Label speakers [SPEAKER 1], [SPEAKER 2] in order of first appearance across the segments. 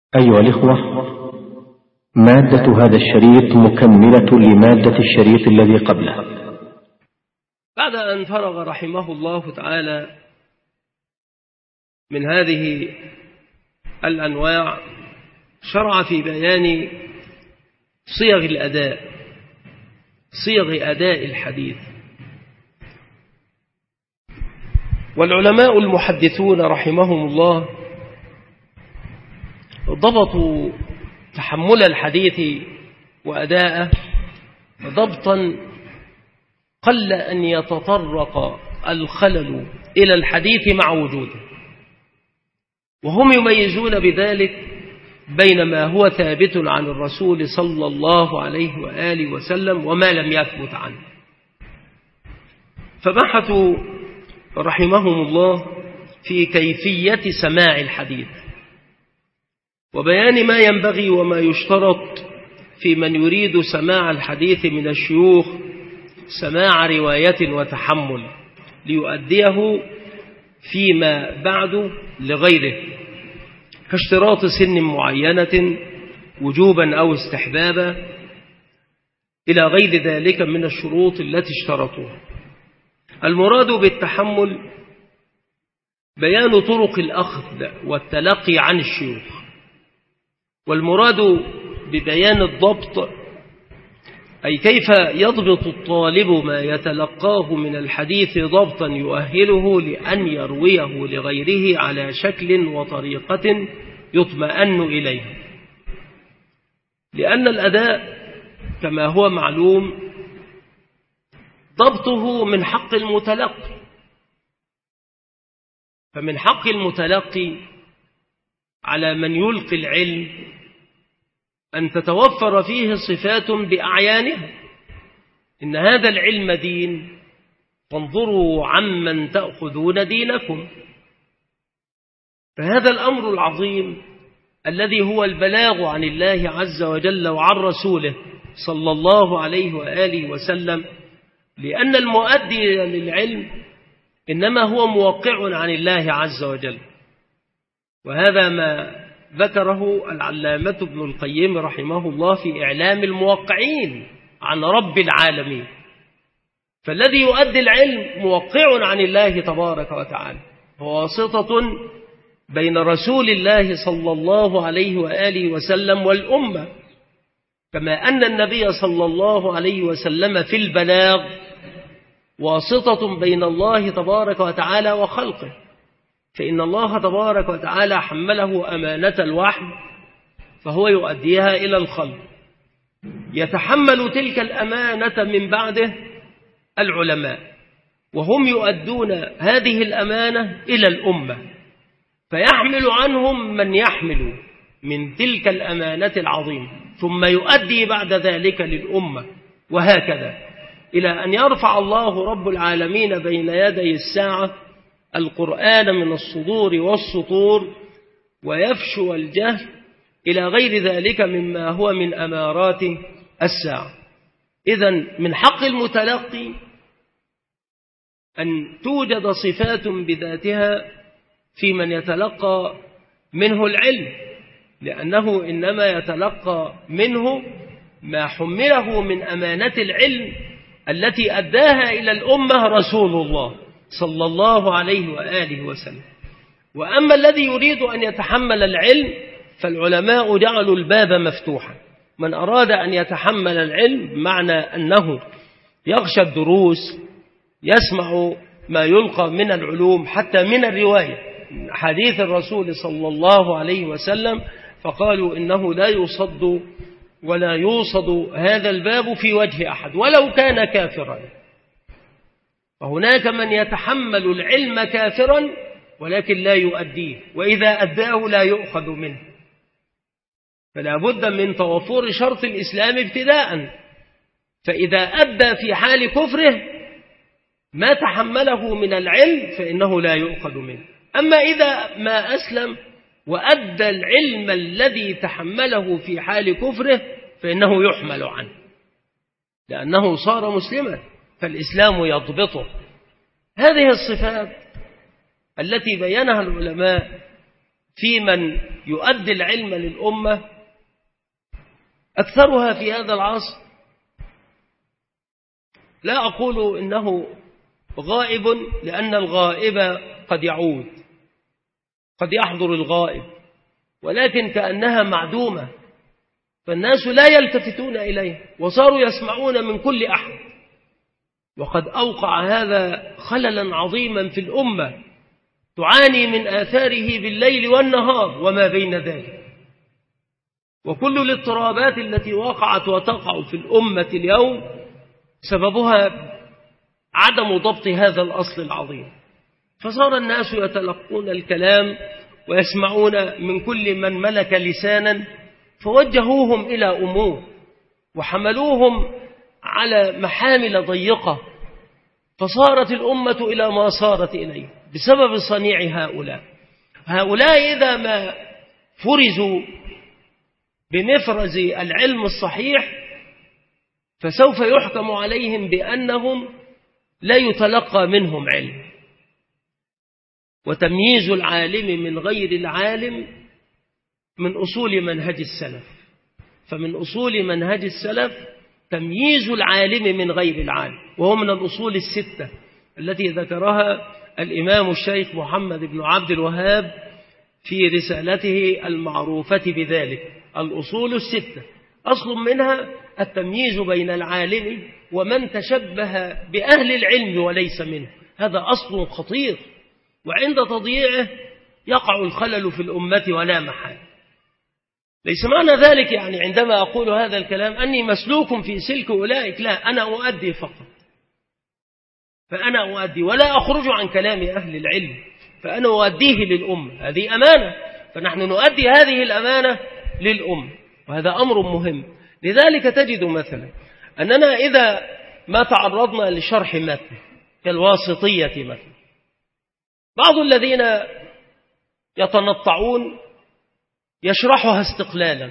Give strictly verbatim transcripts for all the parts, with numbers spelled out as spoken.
[SPEAKER 1] أيها الإخوة، مادة هذا الشريط مكملة لمادة الشريط الذي قبله.
[SPEAKER 2] بعد أن فرغ رحمه الله تعالى من هذه الأنواع، شرع في بيان صيغ الأداء، صيغ أداء الحديث. والعلماء المحدثون رحمهم الله ضبطوا تحمل الحديث وأداءه ضبطا قل أن يتطرق الخلل إلى الحديث مع وجوده، وهم يميزون بذلك بين ما هو ثابت عن الرسول صلى الله عليه وآله وسلم وما لم يثبت عنه. فبحثوا رحمهم الله في كيفية سماع الحديث وبيان ما ينبغي وما يشترط في من يريد سماع الحديث من الشيوخ سماع رواية وتحمل ليؤديه فيما بعد لغيره، كاشتراط سن معينة وجوبا أو استحبابا إلى غير ذلك من الشروط التي اشترطوها. المراد بالتحمل بيان طرق الأخذ والتلقي عن الشيوخ، والمراد ببيان الضبط أي كيف يضبط الطالب ما يتلقاه من الحديث ضبطا يؤهله لأن يرويه لغيره على شكل وطريقة يطمئن إليه، لأن الأداء كما هو معلوم ضبطه من حق المتلقي، فمن حق المتلقي على من يلقي العلم أن تتوفر فيه صفات بأعيانها. إن هذا العلم دين، فانظروا عمن تأخذون دينكم. فهذا الأمر العظيم الذي هو البلاغ عن الله عز وجل وعن رسوله صلى الله عليه وآله وسلم، لأن المؤدي للعلم إنما هو موقع عن الله عز وجل. وهذا ما ذكره العلامة ابن القيم رحمه الله في إعلام الموقعين عن رب العالمين. فالذي يؤدي العلم موقع عن الله تبارك وتعالى، هو واسطة بين رسول الله صلى الله عليه وآله وسلم والأمة، كما أن النبي صلى الله عليه وسلم في البلاغ واسطة بين الله تبارك وتعالى وخلقه. فإن الله تبارك وتعالى حمله أمانة الوحي فهو يؤديها إلى الخلق، يتحمل تلك الأمانة من بعده العلماء، وهم يؤدون هذه الأمانة إلى الأمة، فيحمل عنهم من يحمل من تلك الأمانة العظيمة، ثم يؤدي بعد ذلك للأمة، وهكذا إلى أن يرفع الله رب العالمين بين يدي الساعة القرآن من الصدور والسطور ويفشو الجهل إلى غير ذلك مما هو من أمارات الساعة. إذن من حق المتلقي أن توجد صفات بذاتها في من يتلقى منه العلم، لأنه إنما يتلقى منه ما حمله من أمانة العلم التي أداها إلى الأمة رسول الله صلى الله عليه وآله وسلم. وأما الذي يريد أن يتحمل العلم فالعلماء جعلوا الباب مفتوحا، من أراد أن يتحمل العلم بمعنى أنه يغشى الدروس، يسمع ما يلقى من العلوم حتى من الرواية حديث الرسول صلى الله عليه وسلم، فقالوا إنه لا يصد ولا يوصد هذا الباب في وجه أحد ولو كان كافرا. فهناك من يتحمل العلم كافرا ولكن لا يؤديه، وإذا أداه لا يؤخذ منه، فلا بد من توفر شرط الإسلام ابتداء. فإذا أدى في حال كفره ما تحمله من العلم فإنه لا يؤخذ منه. أما إذا ما أسلم وأدى العلم الذي تحمله في حال كفره فإنه يحمل عنه، لأنه صار مسلما، فالإسلام يضبطه. هذه الصفات التي بينها العلماء في من يؤدي العلم للأمة أكثرها في هذا العصر. لا أقول إنه غائب، لأن الغائب قد يعود، قد يحضر الغائب، ولكن كأنها معدومة، فالناس لا يلتفتون إليه وصاروا يسمعون من كل أحد، وقد أوقع هذا خللا عظيما في الأمة تعاني من آثاره بالليل والنهار وما بين ذلك. وكل الاضطرابات التي وقعت وتقع في الأمة اليوم سببها عدم ضبط هذا الأصل العظيم، فصار الناس يتلقون الكلام ويسمعون من كل من ملك لسانا، فوجهوهم إلى أمور وحملوهم على محامل ضيقة، فصارت الأمة إلى ما صارت إليه بسبب صنيع هؤلاء. هؤلاء إذا ما فرزوا بمفرز العلم الصحيح فسوف يحكم عليهم بأنهم لا يتلقى منهم علم. وتمييز العالم من غير العالم من أصول منهج السلف، فمن أصول منهج السلف تمييز العالم من غير العالم، وهو من الأصول الستة التي ذكرها الإمام الشيخ محمد بن عبد الوهاب في رسالته المعروفة بذلك. الأصول الستة أصل منها التمييز بين العالم ومن تشبه بأهل العلم وليس منه، هذا أصل خطير، وعند تضييعه يقع الخلل في الأمة ولا محال. ليس معنى ذلك يعني عندما أقول هذا الكلام أني مسلوك في سلك أولئك، لا، أنا أؤدي فقط، فأنا أؤدي ولا أخرج عن كلام أهل العلم، فأنا أؤديه للأمة، هذه أمانة، فنحن نؤدي هذه الأمانة للأمة، وهذا أمر مهم. لذلك تجد مثلا أننا إذا ما تعرضنا لشرح متن كالواسطية مثلا، بعض الذين يتنطعون يشرحها استقلالا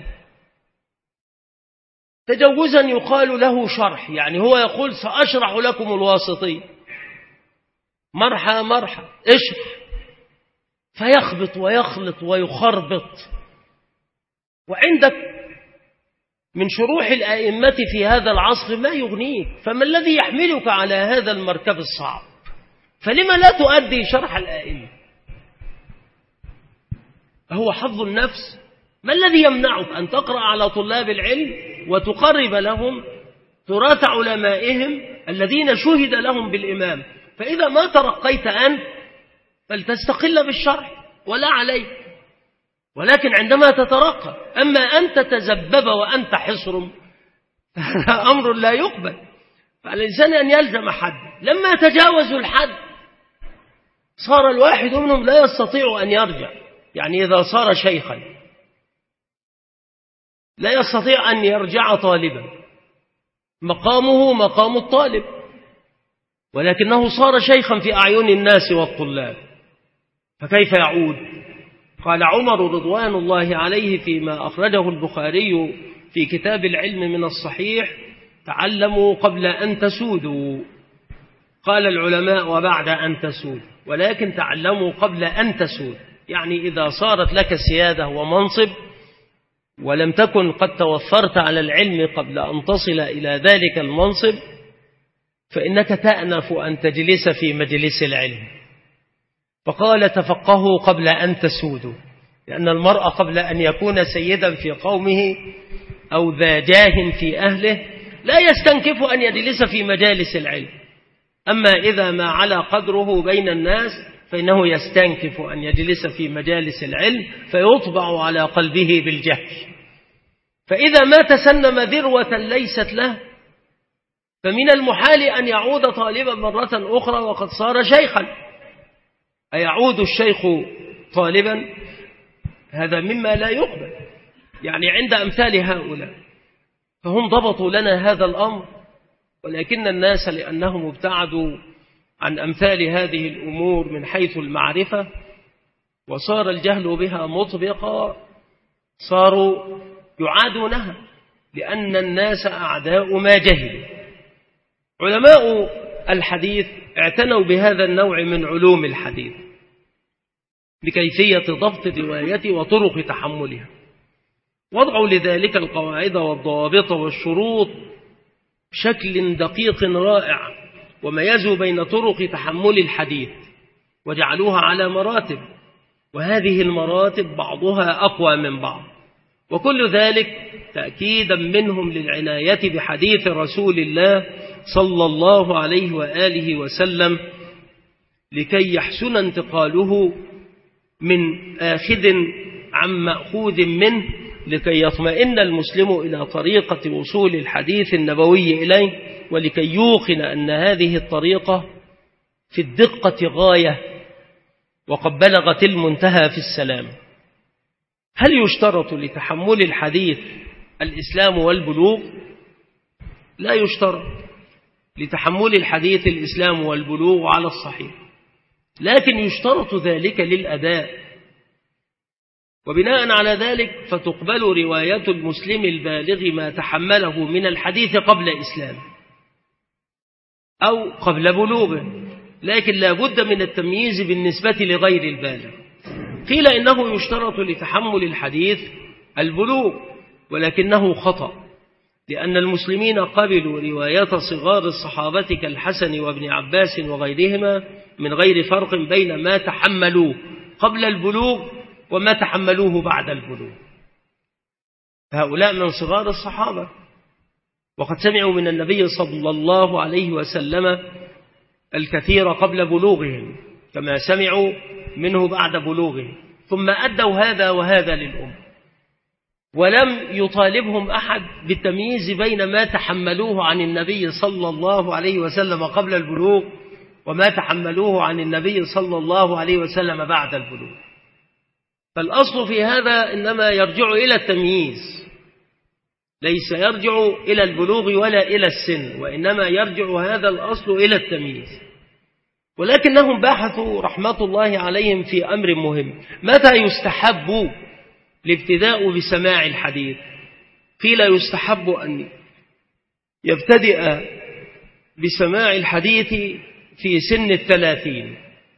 [SPEAKER 2] تجوزا، يقال له شرح، يعني هو يقول سأشرح لكم الواسطية، مرحى مرحى اشرح، فيخبط ويخلط ويخربط. وعندك من شروح الآئمة في هذا العصر ما يغنيك، فما الذي يحملك على هذا المركب الصعب؟ فلما لا تؤدي شرح الآئمة؟ هو حظ النفس؟ ما الذي يمنعك أن تقرأ على طلاب العلم وتقرب لهم تراث علمائهم الذين شهد لهم بالإمام؟ فإذا ما ترقيت أنت فلتستقل بالشرح ولا عليك، ولكن عندما تترقى، أما أن تتزبب وأنت حصر هذا أمر لا يقبل. فالإنسان أن يلزم حد، لما تجاوزوا الحد صار الواحد منهم لا يستطيع أن يرجع، يعني إذا صار شيخا لا يستطيع أن يرجع طالبا، مقامه مقام الطالب، ولكنه صار شيخا في أعين الناس والطلاب، فكيف يعود؟ قال عمر رضوان الله عليه فيما أخرجه البخاري في كتاب العلم من الصحيح: تعلموا قبل أن تسودوا. قال العلماء وبعد أن تسود، ولكن تعلموا قبل أن تسود، يعني إذا صارت لك سيادة ومنصب ولم تكن قد توفرت على العلم قبل أن تصل إلى ذلك المنصب، فإنك تأنف أن تجلس في مجلس العلم. فقال تفقهوا قبل أن تسودوا، لأن المرء قبل أن يكون سيدا في قومه أو ذا جاه في أهله لا يستنكف أن يجلس في مجالس العلم، أما إذا ما على قدره بين الناس فإنه يستنكف أن يجلس في مجالس العلم فيطبع على قلبه بالجهل. فإذا ما تسنم ذروة ليست له فمن المحال أن يعود طالبا مرة أخرى وقد صار شيخا. أيعود الشيخ طالبا؟ هذا مما لا يقبل. يعني عند أمثال هؤلاء فهم ضبطوا لنا هذا الأمر، ولكن الناس لأنهم ابتعدوا عن أمثال هذه الأمور من حيث المعرفة وصار الجهل بها مطبقا صاروا يعادونها، لأن الناس أعداء ما جهلوا. علماء الحديث اعتنوا بهذا النوع من علوم الحديث، بكيفية ضبط الرواية وطرق تحملها. وضعوا لذلك القواعد والضوابط والشروط بشكل دقيق رائع، وميزوا بين طرق تحمل الحديث وجعلوها على مراتب، وهذه المراتب بعضها أقوى من بعض، وكل ذلك تأكيدا منهم للعناية بحديث رسول الله صلى الله عليه وآله وسلم لكي يحسن انتقاله من آخذ عن مأخوذ منه، لكي يطمئن المسلم إلى طريقة وصول الحديث النبوي إليه، ولكي يوقن أن هذه الطريقة في الدقة غاية وقد بلغت المنتهى في السلام. هل يشترط لتحمل الحديث الإسلام والبلوغ؟ لا يشترط لتحمل الحديث الإسلام والبلوغ على الصحيح، لكن يشترط ذلك للأداء، وبناء على ذلك فتقبل رواية المسلم البالغ ما تحمله من الحديث قبل إسلامه أو قبل بلوغه، لكن لا بد من التمييز بالنسبة لغير البالغ. قيل إنه يشترط لتحمل الحديث البلوغ، ولكنه خطأ، لأن المسلمين قبلوا روايات صغار الصحابة كالحسن وابن عباس وغيرهما من غير فرق بين ما تحملوه قبل البلوغ وما تحملوه بعد البلوغ. هؤلاء من صغار الصحابة، وقد سمعوا من النبي صلى الله عليه وسلم الكثير قبل بلوغهم كما سمعوا منه بعد بلوغهم، ثم أدوا هذا وهذا للأمة، ولم يطالبهم أحد بالتمييز بين ما تحملوه عن النبي صلى الله عليه وسلم قبل البلوغ وما تحملوه عن النبي صلى الله عليه وسلم بعد البلوغ. فالأصل في هذا إنما يرجع إلى التمييز، ليس يرجع إلى البلوغ ولا إلى السن، وإنما يرجع هذا الأصل إلى التمييز. ولكنهم بحثوا رحمة الله عليهم في أمر مهم: متى يستحب الابتداء بسماع الحديث؟ قيل يستحب أن يبتدئ بسماع الحديث في سن الثلاثين،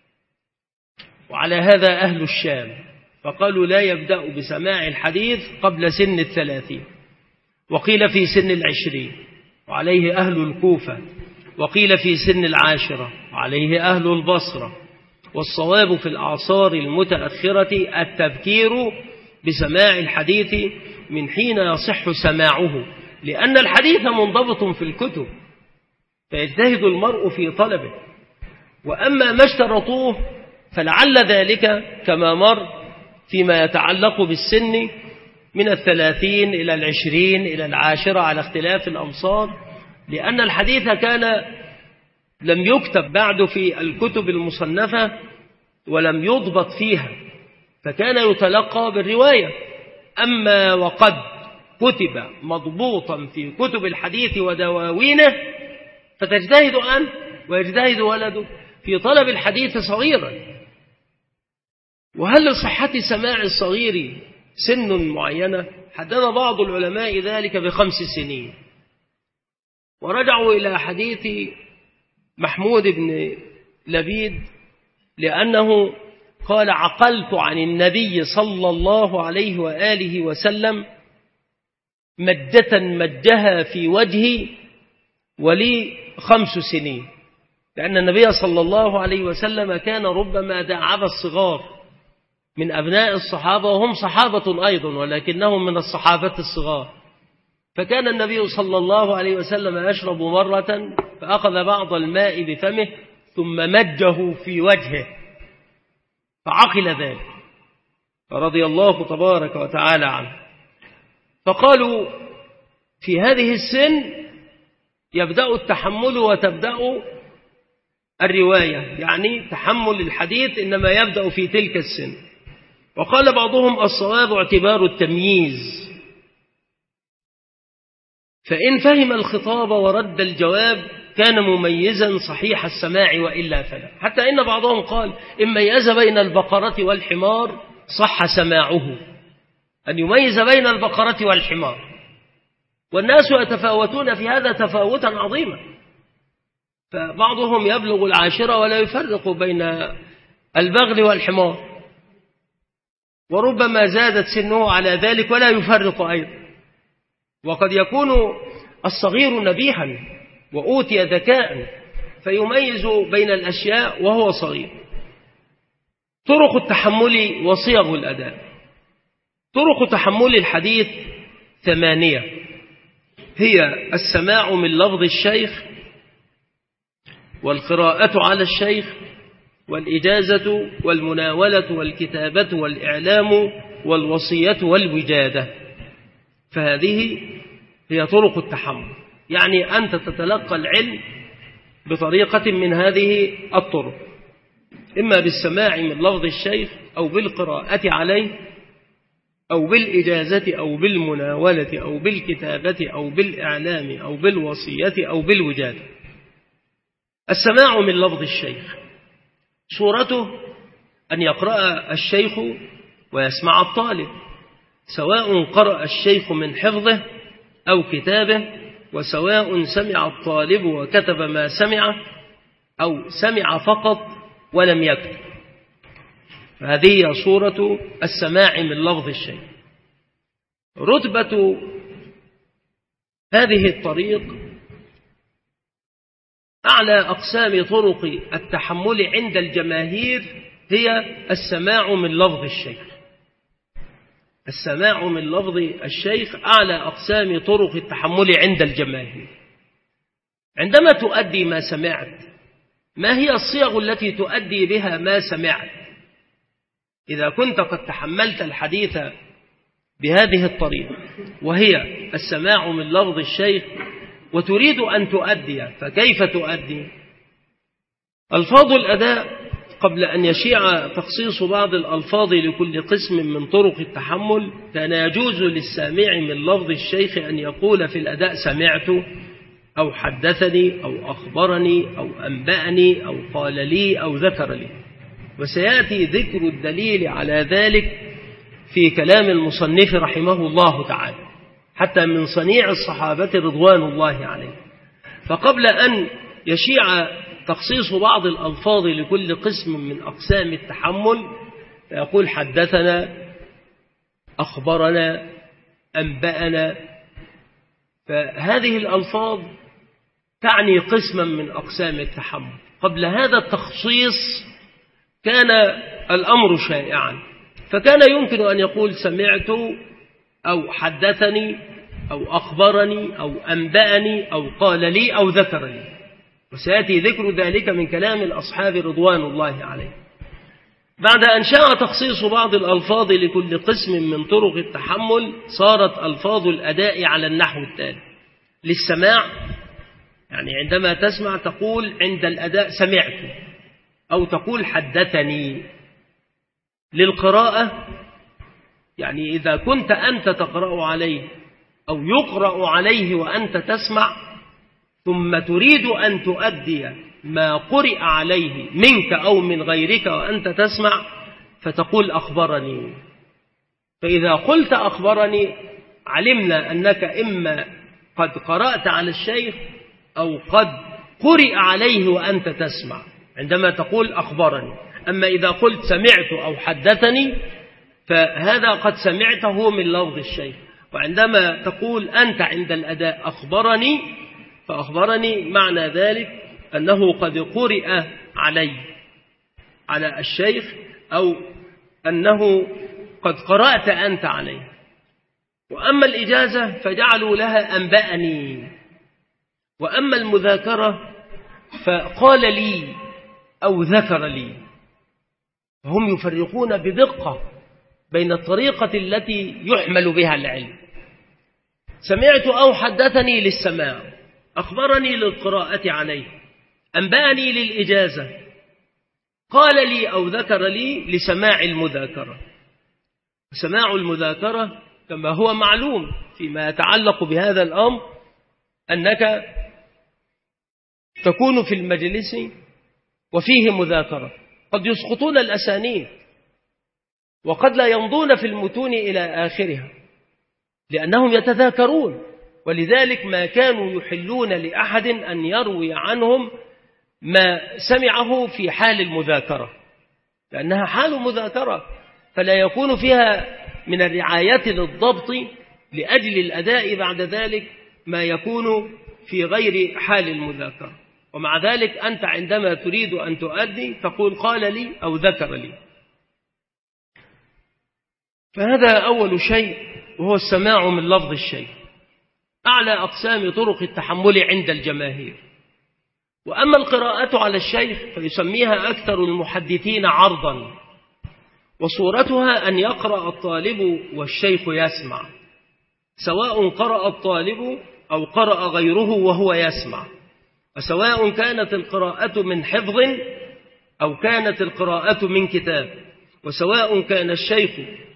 [SPEAKER 2] وعلى هذا أهل الشام، فقالوا لا يبدأ بسماع الحديث قبل سن الثلاثين، وقيل في سن العشرين وعليه أهل الكوفة، وقيل في سن العاشرة وعليه أهل البصرة. والصواب في الأعصار المتأخرة التبكير بسماع الحديث من حين يصح سماعه، لأن الحديث منضبط في الكتب فيجتهد المرء في طلبه، وأما ما اشترطوه فلعل ذلك كما مر فيما يتعلق بالسن من الثلاثين إلى العشرين إلى العاشرة على اختلاف الأمصار، لأن الحديث كان لم يكتب بعد في الكتب المصنفة ولم يضبط فيها، فكان يتلقى بالرواية. أما وقد كتب مضبوطا في كتب الحديث ودواوينه فتجتهد أنت ويجتهد ولده في طلب الحديث صغيرا. وهل لصحة سماع الصغير سن معينة؟ حدد بعض العلماء ذلك بخمس سنين، ورجعوا إلى حديث محمود بن لبيد لأنه قال: عقلت عن النبي صلى الله عليه وآله وسلم مدة مدها في وجهي ولي خمس سنين، لأن النبي صلى الله عليه وسلم كان ربما داعب الصغار من أبناء الصحابة، وهم صحابة أيضا ولكنهم من الصحابة الصغار، فكان النبي صلى الله عليه وسلم يشرب مرة فأخذ بعض الماء بفمه ثم مجه في وجهه فعقل ذلك فرضي الله تبارك وتعالى عنه. فقالوا في هذه السن يبدأ التحمل وتبدأ الرواية، يعني تحمل الحديث إنما يبدأ في تلك السن. وقال بعضهم الصواب اعتبار التمييز، فإن فهم الخطاب ورد الجواب كان مميزا صحيح السماع وإلا فلا. حتى إن بعضهم قال إن ميز بين البقرة والحمار صح سماعه، أن يميز بين البقرة والحمار، والناس يتفاوتون في هذا تفاوتا عظيما، فبعضهم يبلغ العاشرة ولا يفرق بين البغل والحمار، وربما زادت سنه على ذلك ولا يفرق أيضا. وقد يكون الصغير نبيها وأوتي ذكاء فيميز بين الأشياء وهو صغير. طرق التحمل وصيغ الأداء. طرق تحمل الحديث ثمانية، هي السماع من لفظ الشيخ، والقراءة على الشيخ، والإجازة، والمناولة، والكتابة، والإعلام، والوصية، والوجادة. فهذه هي طرق التحمل، يعني أنت تتلقى العلم بطريقة من هذه الطرق، إما بالسماع من لفظ الشيخ، أو بالقراءة عليه، أو بالإجازة، أو بالمناولة، أو بالكتابة، أو بالإعلام، أو بالوصية، أو بالوجادة. السماع من لفظ الشيخ صورته أن يقرأ الشيخ ويسمع الطالب، سواء قرأ الشيخ من حفظه أو كتابه، وسواء سمع الطالب وكتب ما سمع، أو سمع فقط ولم يكتب. فهذه صورة السماع من لفظ الشيخ. رتبة هذه الطريق أعلى أقسام طرق التحمل عند الجماهير هي السماع من لفظ الشيخ. السماع من لفظ الشيخ أعلى أقسام طرق التحمل عند الجماهير. عندما تؤدي ما سمعت، ما هي الصيغ التي تؤدي بها ما سمعت؟ إذا كنت قد تحملت الحديث بهذه الطريقة وهي السماع من لفظ الشيخ وتريد أن تؤدي، فكيف تؤدي؟ ألفاظ الأداء قبل أن يشيع تخصيص بعض الألفاظ لكل قسم من طرق التحمل، كان يجوز للسامع من لفظ الشيخ أن يقول في الأداء سمعت، أو حدثني، أو أخبرني، أو أنبأني، أو قال لي، أو ذكر لي. وسيأتي ذكر الدليل على ذلك في كلام المصنف رحمه الله تعالى، حتى من صنيع الصحابة رضوان الله عليه. فقبل أن يشيع تخصيص بعض الألفاظ لكل قسم من أقسام التحمل، فيقول حدثنا، أخبرنا، أنبأنا. فهذه الألفاظ تعني قسما من أقسام التحمل. قبل هذا التخصيص كان الأمر شائعا، فكان يمكن أن يقول سمعت، أو حدثني، أو أخبرني، أو أنبأني، أو قال لي، أو ذكر لي. وسيأتي ذكر ذلك من كلام الأصحاب رضوان الله عليه. بعد أن شاء تخصيص بعض الألفاظ لكل قسم من طرق التحمل، صارت ألفاظ الأداء على النحو التالي: للسماع، يعني عندما تسمع تقول عند الأداء سمعت، أو تقول حدثني. للقراءة، يعني إذا كنت أنت تقرأ عليه أو يقرأ عليه وأنت تسمع، ثم تريد أن تؤدي ما قرئ عليه منك أو من غيرك وأنت تسمع، فتقول أخبرني. فإذا قلت أخبرني علمنا أنك إما قد قرأت على الشيخ أو قد قرئ عليه وأنت تسمع عندما تقول أخبرني. أما إذا قلت سمعت أو حدثني فهذا قد سمعته من لفظ الشيخ. وعندما تقول أنت عند الأداء أخبرني، فأخبرني معنى ذلك أنه قد قرئ علي على الشيخ، أو أنه قد قرأت أنت عليه. وأما الإجازة فجعلوا لها أنبأني. وأما المذاكرة فقال لي أو ذكر لي. هم يفرقون بدقة بين الطريقة التي يحمل بها العلم. سمعت أو حدثني للسماع، أخبرني للقراءة عليه، أنبأني للإجازة، قال لي أو ذكر لي لسماع المذاكرة. سماع المذاكرة كما هو معلوم فيما يتعلق بهذا الأمر أنك تكون في المجلس وفيه مذاكرة، قد يسقطون الأسانيد وقد لا يمضون في المتون إلى آخرها لأنهم يتذاكرون، ولذلك ما كانوا يحلون لأحد أن يروي عنهم ما سمعه في حال المذاكرة، لأنها حال مذاكرة. فلا يكون فيها من الرعاية للضبط لأجل الأداء بعد ذلك ما يكون في غير حال المذاكرة. ومع ذلك أنت عندما تريد أن تؤدي تقول قال لي أو ذكر لي. فهذا أول شيء، وهو السماع من لفظ الشيء، أعلى أقسام طرق التحمل عند الجماهير. وأما القراءة على الشيخ فيسميها أكثر المحدثين عرضا، وصورتها أن يقرأ الطالب والشيخ يسمع، سواء قرأ الطالب أو قرأ غيره وهو يسمع، وسواء كانت القراءة من حفظ أو كانت القراءة من كتاب، وسواء كان الشيخ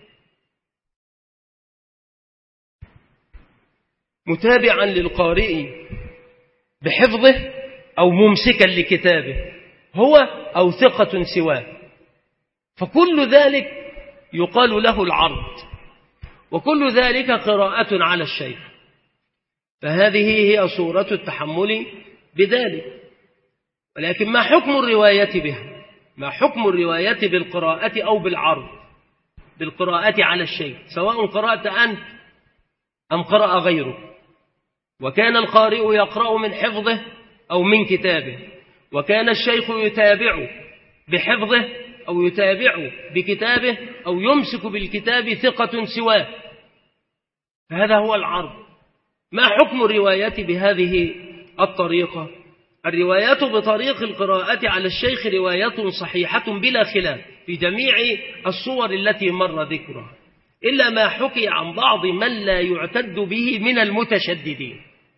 [SPEAKER 2] متابعا للقارئ بحفظه أو ممسكا لكتابه هو أو ثقة سواه، فكل ذلك يقال له العرض، وكل ذلك قراءة على الشيخ. فهذه هي صورة التحمل بذلك. ولكن ما حكم الرواية بها؟ ما حكم الرواية بالقراءة أو بالعرض؟ بالقراءة على الشيخ، سواء قرأت أنت أم قرأ غيرك، وكان القارئ يقرأ من حفظه أو من كتابه، وكان الشيخ يتابع بحفظه أو يتابع بكتابه أو يمسك بالكتاب ثقة سواه، فهذا هو العرض. ما حكم الرواية بهذه الطريقة؟ الروايات بطريق القراءة على الشيخ رواية صحيحة بلا خلاف في جميع الصور التي مر ذكرها، إلا ما حكي عن بعض من لا يعتد به من المتشددين،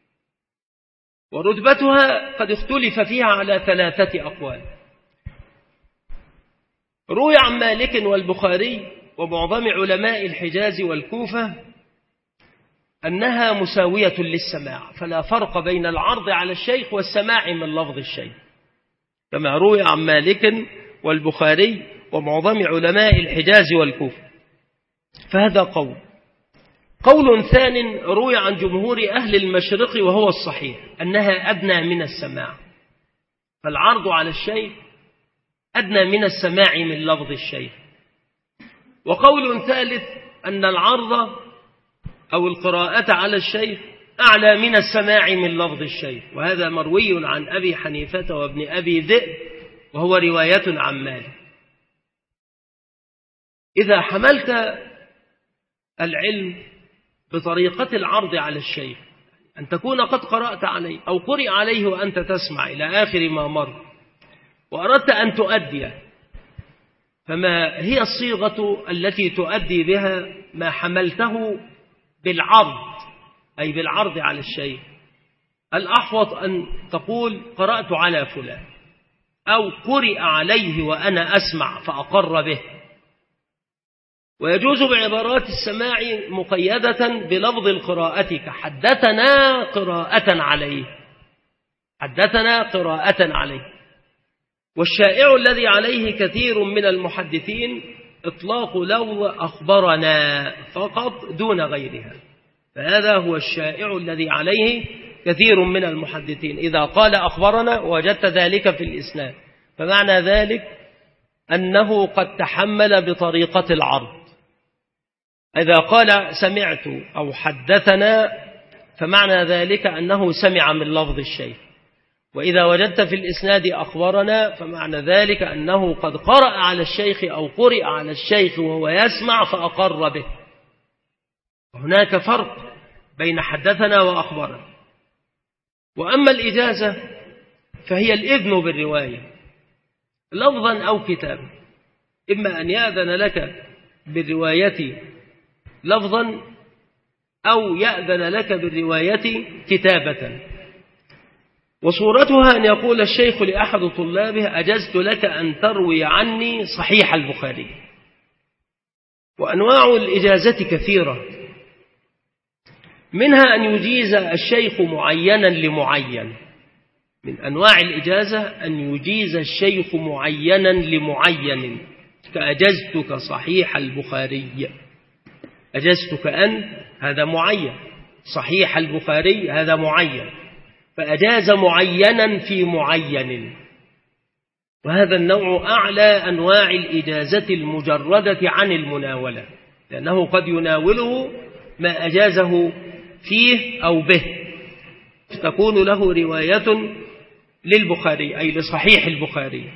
[SPEAKER 2] ورتبتها قد اختلف فيها على ثلاثة أقوال. روي عن مالك والبخاري ومعظم علماء الحجاز والكوفة أنها مساوية للسماع، فلا فرق بين العرض على الشيخ والسماع من لفظ الشيخ، كما روي عن مالك والبخاري ومعظم علماء الحجاز والكوفة. فهذا قول. قول ثان روي عن جمهور أهل المشرق وهو الصحيح أنها أدنى من السماع، فالعرض على الشيخ أدنى من السماع من لفظ الشيخ. وقول ثالث أن العرض أو القراءة على الشيخ أعلى من السماع من لفظ الشيخ، وهذا مروي عن أبي حنيفة وابن أبي ذئب وهو رواية عن مالك. إذا حملت العلم بطريقة العرض على الشيخ، أن تكون قد قرأت عليه أو قرئ عليه وأنت تسمع إلى آخر ما مر، وأردت أن تؤدي، فما هي الصيغة التي تؤدي بها ما حملته بالعرض، أي بالعرض على الشيخ؟ الأحوط أن تقول قرأت على فلان، أو قرئ عليه وأنا أسمع فأقر به. ويجوز بعبارات السماع مقيدة بلفظ القراءة، كحدثنا قراءة عليه، حدثنا قراءة عليه. والشائع الذي عليه كثير من المحدثين إطلاق لفظ أخبرنا فقط دون غيرها، فهذا هو الشائع الذي عليه كثير من المحدثين. إذا قال أخبرنا وجدت ذلك في الإسناد، فمعنى ذلك أنه قد تحمل بطريقة العرض. إذا قال سمعت أو حدثنا فمعنى ذلك أنه سمع من لفظ الشيخ. وإذا وجدت في الإسناد أخبرنا فمعنى ذلك أنه قد قرأ على الشيخ أو قرئ على الشيخ وهو يسمع فأقر به. هناك فرق بين حدثنا وأخبرنا. وأما الإجازة فهي الإذن بالرواية لفظا أو كتابا، إما أن يأذن لك بالرواية لفظا أو يأذن لك بالرواية كتابة. وصورتها أن يقول الشيخ لأحد طلابه أجزت لك أن تروي عني صحيح البخاري. وأنواع الإجازة كثيرة، منها أن يجيز الشيخ معينا لمعين. من أنواع الإجازة أن يجيز الشيخ معينا لمعين، كأجزتك صحيح البخاري، أجزتك أنت هذا معين، صحيح البخاري هذا معين، فأجاز معينا في معين. وهذا النوع أعلى أنواع الإجازة المجردة عن المناولة، لأنه قد يناوله ما أجازه فيه أو به، تكون له رواية للبخاري أي لصحيح البخاري،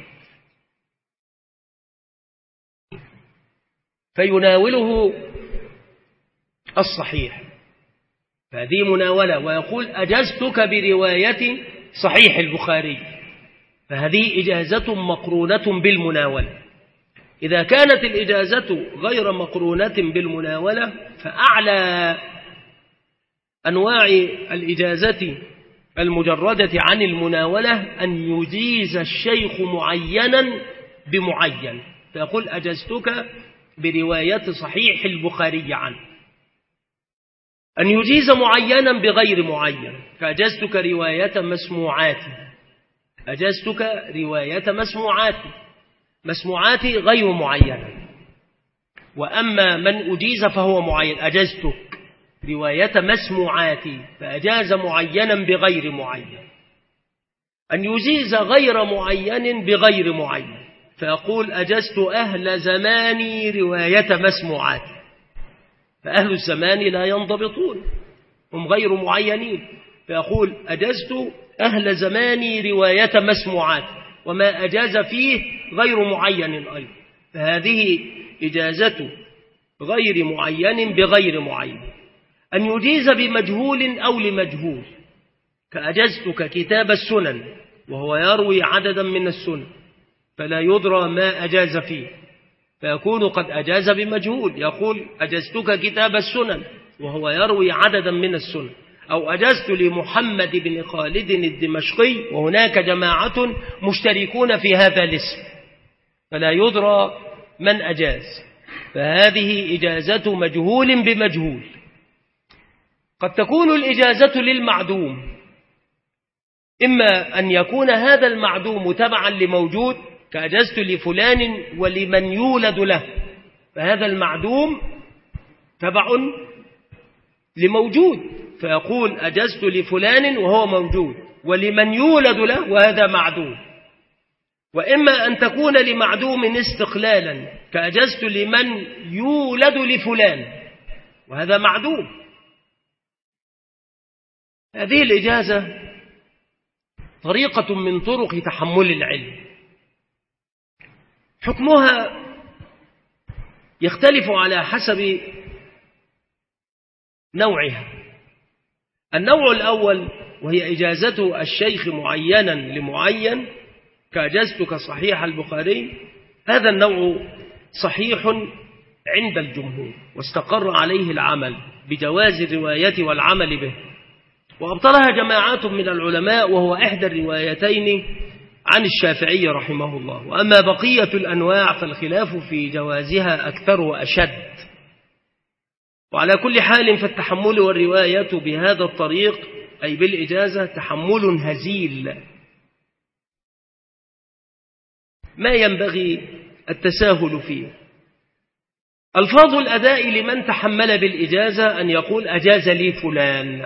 [SPEAKER 2] فيناوله الصحيح، فهذه مناولة. ويقول أجزتك برواية صحيح البخاري، فهذه إجازة مقرونة بالمناولة. إذا كانت الإجازة غير مقرونة بالمناولة فأعلى أنواع الإجازة المجردة عن المناولة أن يجيز الشيخ معينا بمعين، فيقول أجزتك برواية صحيح البخاري عنه، أن يجيز معينا بغير معين، فأجزتك رواية مسموعاتي، أجزتك رواية مسموعاتي، مسموعاتي غير معينة. وأما من أجيز فهو معين، أجزتك رواية مسموعاتي، فأجاز معينا بغير معين. أن يجيز غير معين بغير معين، فيقول أجزت أهل زماني رواية مسموعاتي، فأهل الزمان لا ينضبطون، هم غير معينين، فيقول أجزت أهل زماني رواية مسموعات، وما أجاز فيه غير معين أيضا، فهذه إجازة غير معين بغير معين. أن يجيز بمجهول أو لمجهول، كأجزتك كتاب السنن وهو يروي عددا من السنن فلا يدرى ما أجاز فيه، فيكون قد أجاز بمجهول، يقول أجزتك كتاب السنن وهو يروي عددا من السنن، أو أجزت لمحمد بن خالد الدمشقي وهناك جماعة مشتركون في هذا الاسم فلا يدرى من أجاز، فهذه إجازة مجهول بمجهول. قد تكون الإجازة للمعدوم، إما أن يكون هذا المعدوم تبعا لموجود، كأجزت لفلان ولمن يولد له، فهذا المعدوم تبع لموجود، فيقول أجزت لفلان وهو موجود ولمن يولد له وهذا معدوم. وإما أن تكون لمعدوم استقلالا، كأجزت لمن يولد لفلان وهذا معدوم. هذه الإجازة طريقة من طرق تحمل العلم، حكمها يختلف على حسب نوعها. النوع الأول وهي إجازة الشيخ معينا لمعين، كأجزتك صحيح البخاري، هذا النوع صحيح عند الجمهور واستقر عليه العمل بجواز الرواية والعمل به، وأبطلها جماعات من العلماء، وهو إحدى الروايتين عن الشافعي رحمه الله. وأما بقية الأنواع فالخلاف في جوازها أكثر وأشد. وعلى كل حال فالتحمل والرواية بهذا الطريق أي بالإجازة تحمل هزيل ما ينبغي التساهل فيه. ألفاظ الأداء لمن تحمل بالإجازة أن يقول أجاز لي فلان،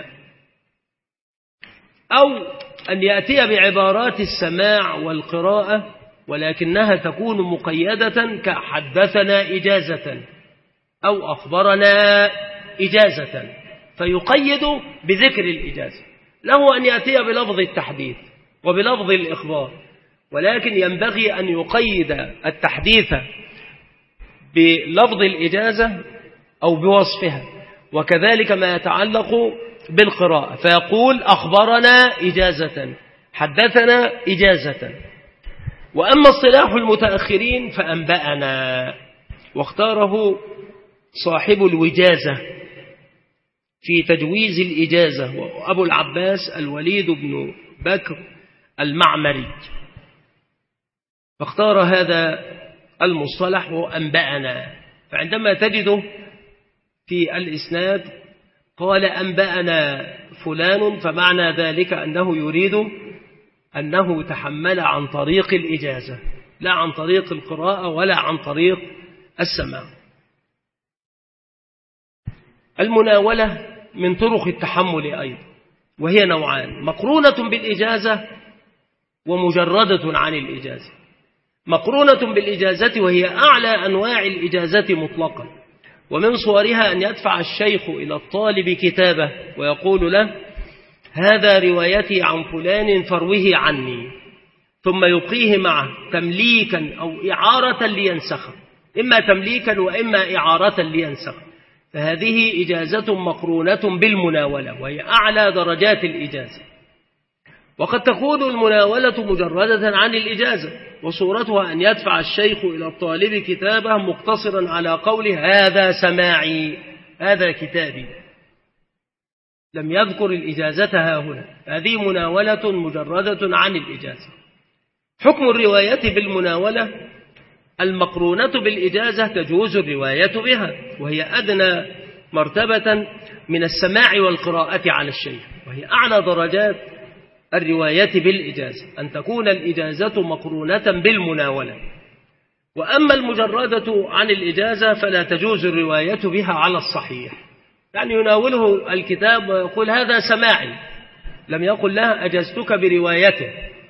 [SPEAKER 2] أو أن يأتي بعبارات السماع والقراءة ولكنها تكون مقيدة كحدثنا إجازة أو أخبرنا إجازة، فيقيد بذكر الإجازة. له أن يأتي بلفظ التحديث وبلفظ الإخبار، ولكن ينبغي أن يقيد التحديث بلفظ الإجازة أو بوصفها، وكذلك ما يتعلق بالقراءة، فيقول أخبرنا إجازة، حدثنا إجازة. وأما اصطلاح المتأخرين فأنبأنا، واختاره صاحب الوجازة في تجويز الإجازة وأبو العباس الوليد بن بكر المعمري، فاختار هذا المصطلح وأنبأنا. فعندما تجده في الإسناد قال أنبأنا فلان، فمعنى ذلك أنه يريد أنه تحمل عن طريق الإجازة لا عن طريق القراءة ولا عن طريق السماع. المناولة من طرق التحمل أيضا، وهي نوعان: مقرونة بالإجازة ومجردة عن الإجازة. مقرونة بالإجازة، وهي أعلى أنواع الإجازة مطلقا. ومن صورها أن يدفع الشيخ إلى الطالب كتابه ويقول له: هذا روايتي عن فلان فروه عني، ثم يبقيه معه تمليكا أو إعارة لينسخه، إما تمليكا وإما إعارة لينسخ. فهذه إجازة مقرونة بالمناولة، وهي أعلى درجات الإجازة. وقد تكون المناولة مجردة عن الإجازة، وصورتها أن يدفع الشيخ إلى الطالب كتابه مقتصرا على قوله: هذا سماعي، هذا كتابي، لم يذكر الإجازة ها هنا. هذه مناولة مجردة عن الإجازة. حكم الرواية بالمناولة: المقرونة بالإجازة تجوز الرواية بها، وهي أدنى مرتبة من السماع والقراءة على الشيخ، وهي أعلى درجات الرواية بالإجازة، أن تكون الإجازة مقرونة بالمناولة. وأما المجردة عن الإجازة فلا تجوز الرواية بها على الصحيح، يعني يناوله الكتاب ويقول: هذا سماعي، لم يقل لها أجزتك بروايته،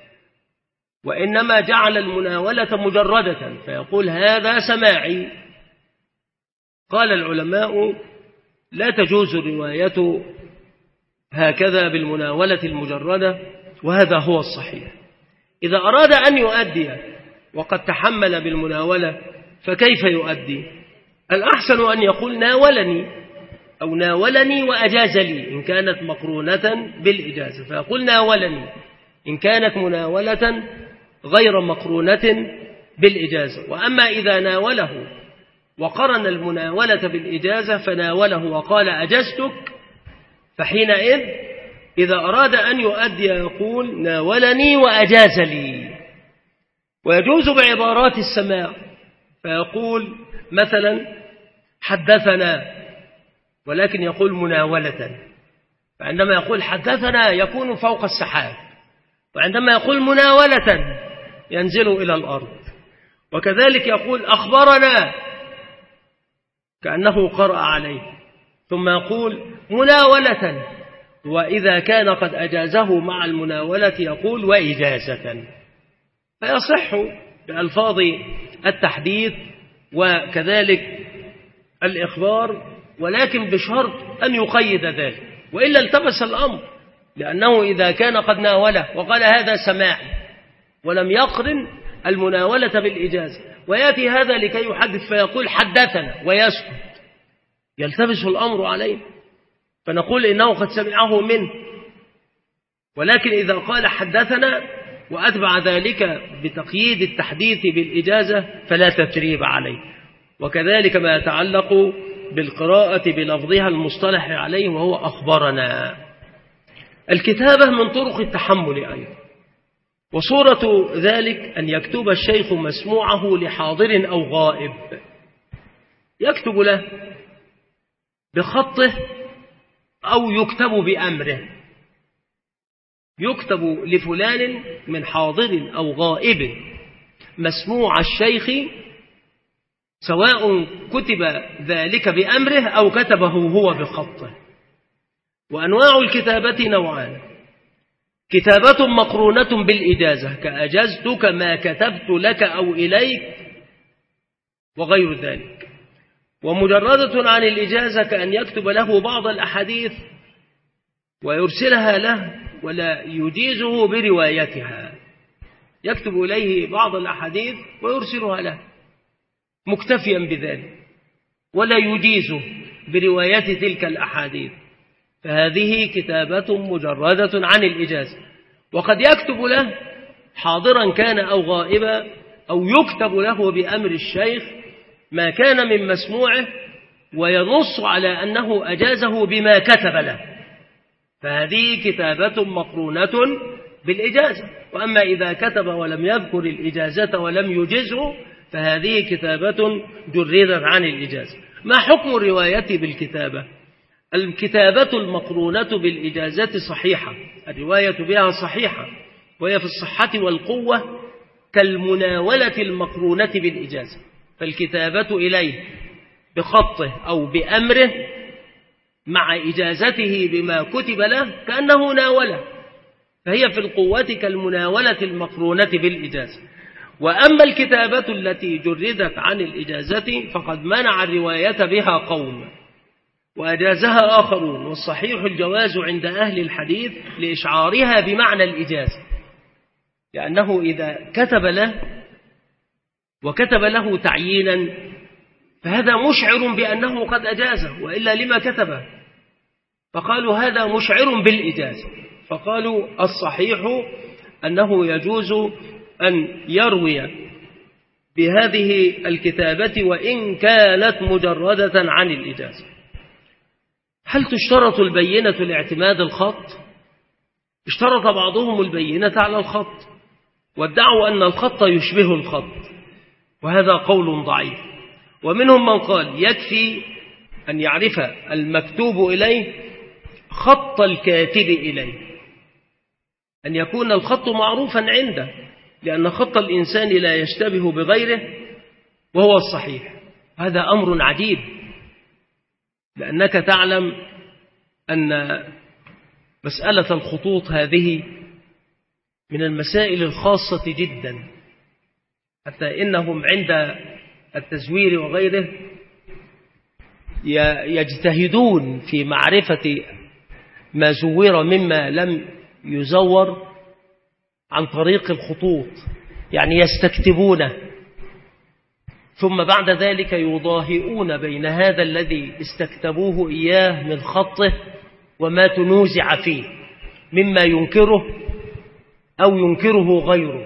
[SPEAKER 2] وإنما جعل المناولة مجردة فيقول: هذا سماعي. قال العلماء: لا تجوز الرواية هكذا بالمناولة المجردة، وهذا هو الصحيح. إذا أراد أن يؤدي وقد تحمل بالمناولة فكيف يؤدي؟ الأحسن أن يقول: ناولني، أو ناولني وأجاز لي، إن كانت مقرونة بالإجازة، فيقول ناولني. إن كانت مناولة غير مقرونة بالإجازة. وأما إذا ناوله وقرن المناولة بالإجازة فناوله وقال: أجزتك، فحينئذ إذا أراد أن يؤدي يقول: ناولني وأجاز لي. ويجوز بعبارات السماع، فيقول مثلا: حدثنا، ولكن يقول مناولة. فعندما يقول حدثنا يكون فوق السحاب، وعندما يقول مناولة ينزل إلى الأرض. وكذلك يقول أخبرنا كأنه قرأ عليه، ثم يقول مناولة، وإذا كان قد أجازه مع المناولة يقول وإجازة. فيصح بألفاظ التحديث وكذلك الإخبار، ولكن بشرط أن يقيد ذلك، وإلا التبس الأمر، لأنه إذا كان قد ناوله وقال هذا سماعي ولم يقرن المناولة بالإجازة، ويأتي هذا لكي يحدث فيقول حدثنا ويسكت، يلتبس الأمر عليه، فنقول إنه قد سمعه منه. ولكن إذا قال حدثنا وأتبع ذلك بتقييد التحديث بالإجازة فلا تتريب عليه. وكذلك ما يتعلق بالقراءة بلفظها المصطلح عليه وهو أخبرنا. الكتابة من طرق التحمل أيضا، وصورة ذلك أن يكتب الشيخ مسموعه لحاضر أو غائب، يكتب له بخطه أو يكتب بأمره، يكتب لفلان من حاضر أو غائب مسموع الشيخ، سواء كتب ذلك بأمره أو كتبه هو بخطه. وأنواع الكتابة نوعان: كتابة مقرونة بالإجازة كأجزتك ما كتبت لك أو إليك وغير ذلك، ومجردة عن الإجازة كأن يكتب له بعض الأحاديث ويرسلها له ولا يجيزه بروايتها، يكتب إليه بعض الأحاديث ويرسلها له مكتفيا بذلك ولا يجيزه برواية تلك الأحاديث، فهذه كتابة مجردة عن الإجازة. وقد يكتب له حاضرا كان أو غائبا، أو يكتب له بأمر الشيخ ما كان من مسموعه وينص على أنه أجازه بما كتب له، فهذه كتابة مقرونة بالإجازة. وأما إذا كتب ولم يذكر الإجازة ولم يجزه فهذه كتابة جردت عن الإجازة. ما حكم الرواية بالكتابة؟ الكتابة المقرونة بالإجازة صحيحة، الرواية بها صحيحة، وهي في الصحة والقوة كالمناولة المقرونة بالإجازة، فالكتابة إليه بخطه أو بأمره مع إجازته بما كتب له كأنه ناوله، فهي في القوة كالمناولة المقرونة بالإجازة. وأما الكتابة التي جردت عن الإجازة فقد منع الرواية بها قوم وأجازها آخرون، والصحيح الجواز عند أهل الحديث لإشعارها بمعنى الإجازة، لأنه إذا كتب له وكتب له تعيينا فهذا مشعر بأنه قد أجازه، وإلا لما كتبه؟ فقالوا هذا مشعر بالإجازة، فقالوا الصحيح أنه يجوز أن يروي بهذه الكتابة وإن كانت مجردة عن الإجازة. هل تشترط البينة لاعتماد الخط؟ اشترط بعضهم البينة على الخط وادعوا أن الخط يشبه الخط، وهذا قول ضعيف. ومنهم من قال يكفي أن يعرف المكتوب إليه خط الكاتب إليه، أن يكون الخط معروفا عنده، لأن خط الإنسان لا يشتبه بغيره وهو الصحيح. هذا أمر عجيب، لأنك تعلم أن مسألة الخطوط هذه من المسائل الخاصة جدا، حتى إنهم عند التزوير وغيره يجتهدون في معرفة ما زور مما لم يزور عن طريق الخطوط، يعني يستكتبونه ثم بعد ذلك يضاهئون بين هذا الذي استكتبوه إياه من خطه وما تنوزع فيه مما ينكره أو ينكره غيره.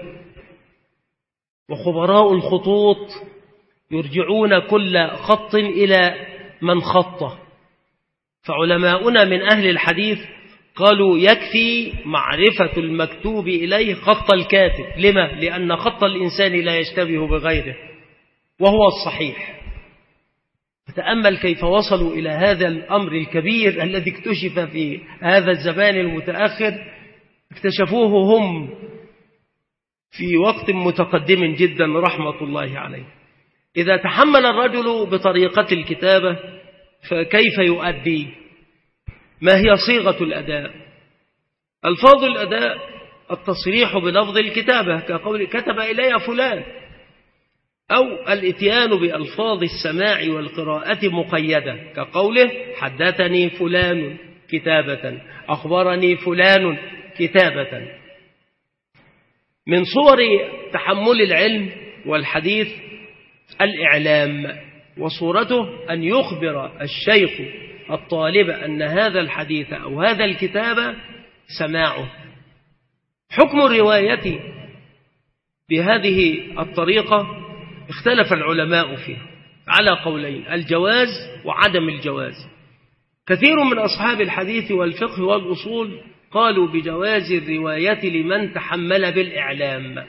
[SPEAKER 2] وخبراء الخطوط يرجعون كل خط إلى من خطه، فعلماؤنا من أهل الحديث قالوا يكفي معرفة المكتوب إليه خط الكاتب. لما؟ لأن خط الإنسان لا يشتبه بغيره وهو الصحيح. فتأمل كيف وصلوا إلى هذا الأمر الكبير الذي اكتشف في هذا الزمان المتأخر، اكتشفوه هم في وقت متقدم جدا رحمة الله عليه. إذا تحمل الرجل بطريقة الكتابة فكيف يؤدي؟ ما هي صيغة الأداء؟ ألفاظ الأداء التصريح بلفظ الكتابة كقول كتب إلي فلان، أو الإتيان بألفاظ السماع والقراءة مقيدة كقوله حدثني فلان كتابة، أخبرني فلان كتابة. من صور تحمل العلم والحديث الإعلام، وصورته أن يخبر الشيخ الطالب أن هذا الحديث أو هذا الكتاب سماعه. حكم الرواية بهذه الطريقة اختلف العلماء فيه على قولين: الجواز وعدم الجواز. كثير من أصحاب الحديث والفقه والأصول قالوا بجواز الرواية لمن تحمل بالإعلام،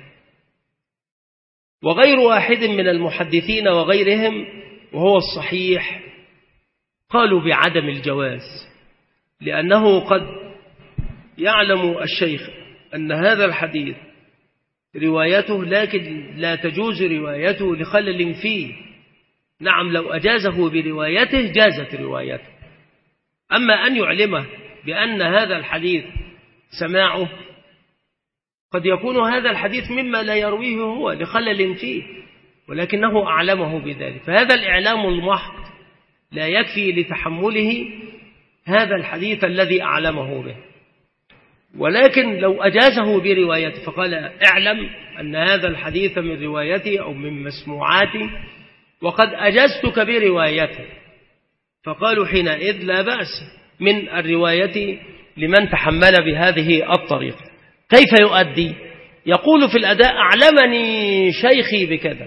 [SPEAKER 2] وغير واحد من المحدثين وغيرهم وهو الصحيح قالوا بعدم الجواز، لأنه قد يعلم الشيخ أن هذا الحديث روايته لكن لا تجوز روايته لخلل فيه. نعم لو أجازه بروايته جازت روايته، أما أن يعلمه بأن هذا الحديث سماعه قد يكون هذا الحديث مما لا يرويه هو لخلل فيه، ولكنه أعلمه بذلك، فهذا الإعلام المحض لا يكفي لتحمله هذا الحديث الذي أعلمه به. ولكن لو أجازه بروايته فقال اعلم أن هذا الحديث من روايتي أو من مسموعاتي وقد أجزتك بروايته، فقالوا حينئذ لا بأس من الرواية لمن تحمل بهذه الطريقة. كيف يؤدي؟ يقول في الأداء أعلمني شيخي بكذا.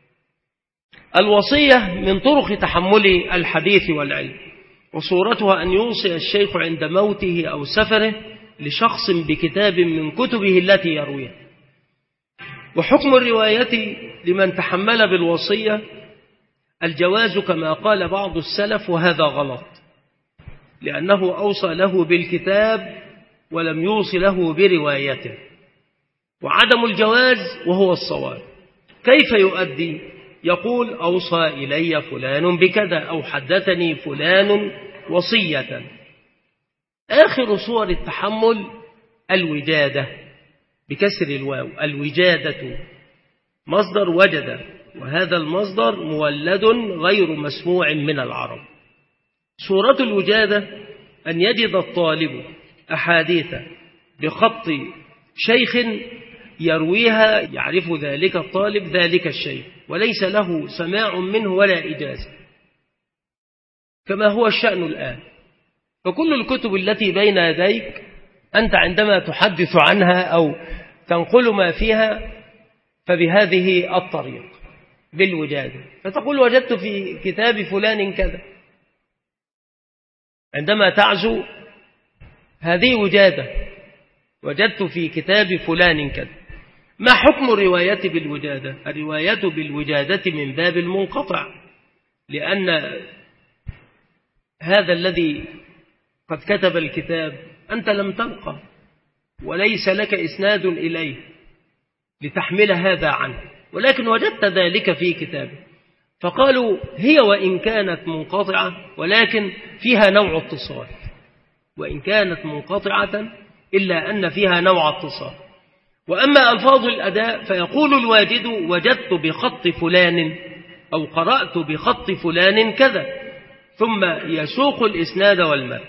[SPEAKER 2] الوصية من طرق تحمل الحديث والعلم، وصورتها أن يوصي الشيخ عند موته أو سفره لشخص بكتاب من كتبه التي يرويها. وحكم الرواية لمن تحمل بالوصية الجواز كما قال بعض السلف، وهذا غلط، لأنه أوصى له بالكتاب ولم يوصي له بروايته. وعدم الجواز وهو الصواب. كيف يؤدي؟ يقول أوصى إلي فلان بكذا أو حدثني فلان وصية. آخر صور التحمل الوجادة بكسر الواو، الوجادة، مصدر وجد، وهذا المصدر مولد غير مسموع من العرب. صورة الوجادة أن يجد الطالب أحاديث بخط شيخ يرويها، يعرف ذلك الطالب ذلك الشيخ وليس له سماع منه ولا إجازة، كما هو الشأن الآن. فكل الكتب التي بين يديك أنت عندما تحدث عنها أو تنقل ما فيها فبهذه الطريق بالوجادة، فتقول وجدت في كتاب فلان كذا. عندما تعزو هذه وجادة، وجدت في كتاب فلان كذا. ما حكم الرواية بالوجادة؟ الرواية بالوجادة من باب المنقطع، لأن هذا الذي قد كتب الكتاب أنت لم تلقى وليس لك إسناد إليه لتحمل هذا عنه، ولكن وجدت ذلك في كتابه. فقالوا هي وإن كانت منقطعة ولكن فيها نوع اتصال، وإن كانت منقطعة إلا أن فيها نوع اتصال. وأما ألفاظ الأداء فيقول الواجد وجدت بخط فلان أو قرأت بخط فلان كذا، ثم يسوق الإسناد والمتن.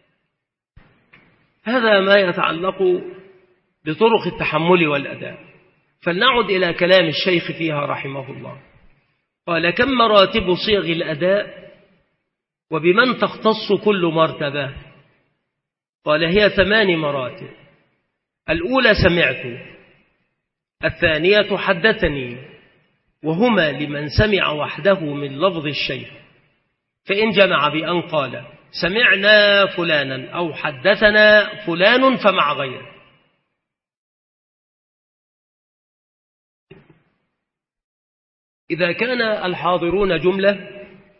[SPEAKER 2] هذا ما يتعلق بطرق التحمل والأداء. فلنعد إلى كلام الشيخ فيها رحمه الله. قال كم مراتب صيغ الأداء وبمن تختص كل مرتبة؟ قال هي ثمان مراتب. الأولى سمعت، الثانية حدثني، وهما لمن سمع وحده من لفظ الشيخ، فإن جمع بأن قال سمعنا فلانا أو حدثنا فلان فمع غيره. إذا كان الحاضرون جملة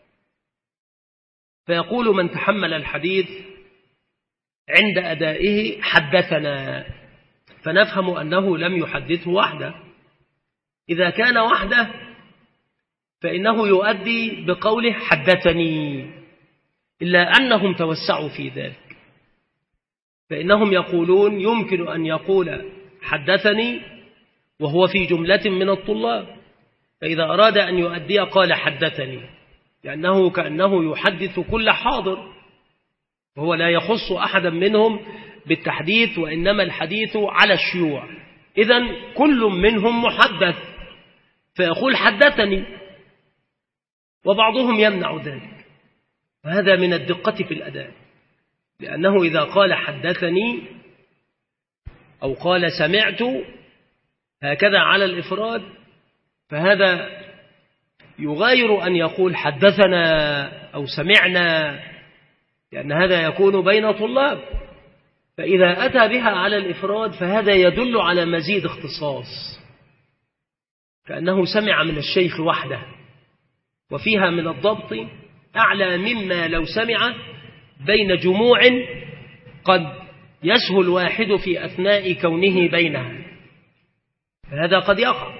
[SPEAKER 2] فيقول من تحمل الحديث عند أدائه حدثنا، فنفهم أنه لم يحدثه وحده. إذا كان وحده فإنه يؤدي بقوله حدثني، إلا أنهم توسعوا في ذلك، فإنهم يقولون يمكن أن يقول حدثني وهو في جملة من الطلاب، فإذا أراد أن يؤدي قال حدثني، لأنه كأنه يحدث كل حاضر، وهو لا يخص أحدا منهم بالتحديث، وإنما الحديث على الشيوع. إذن كل منهم محدث فيقول حدثني، وبعضهم يمنع ذلك، وهذا من الدقة في الأداء، لأنه إذا قال حدثني أو قال سمعت هكذا على الإفراد فهذا يغاير أن يقول حدثنا أو سمعنا، لأن هذا يكون بين طلاب. فإذا أتى بها على الإفراد فهذا يدل على مزيد اختصاص، كأنه سمع من الشيخ وحده، وفيها من الضبط أعلى مما لو سمع بين جموع قد يسهل واحد في أثناء كونه بينها، فهذا قد يقع.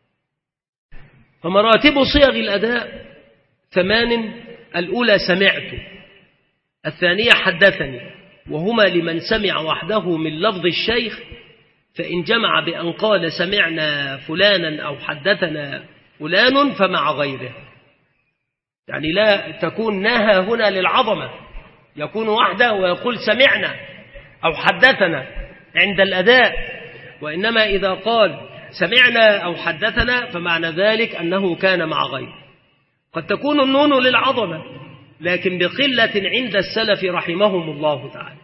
[SPEAKER 2] فمراتب صيغ الأداء ثمان. الأولى سمعت، الثانية حدثني، وهما لمن سمع وحده من لفظ الشيخ، فإن جمع بأن قال سمعنا فلانا أو حدثنا فلان فمع غيره. يعني لا تكون ناها هنا للعظمة، يكون وحده ويقول سمعنا أو حدثنا عند الأداء، وإنما إذا قال سمعنا أو حدثنا فمعنى ذلك أنه كان مع غيره. قد تكون النون للعظمة لكن بقلة عند السلف رحمهم الله تعالى.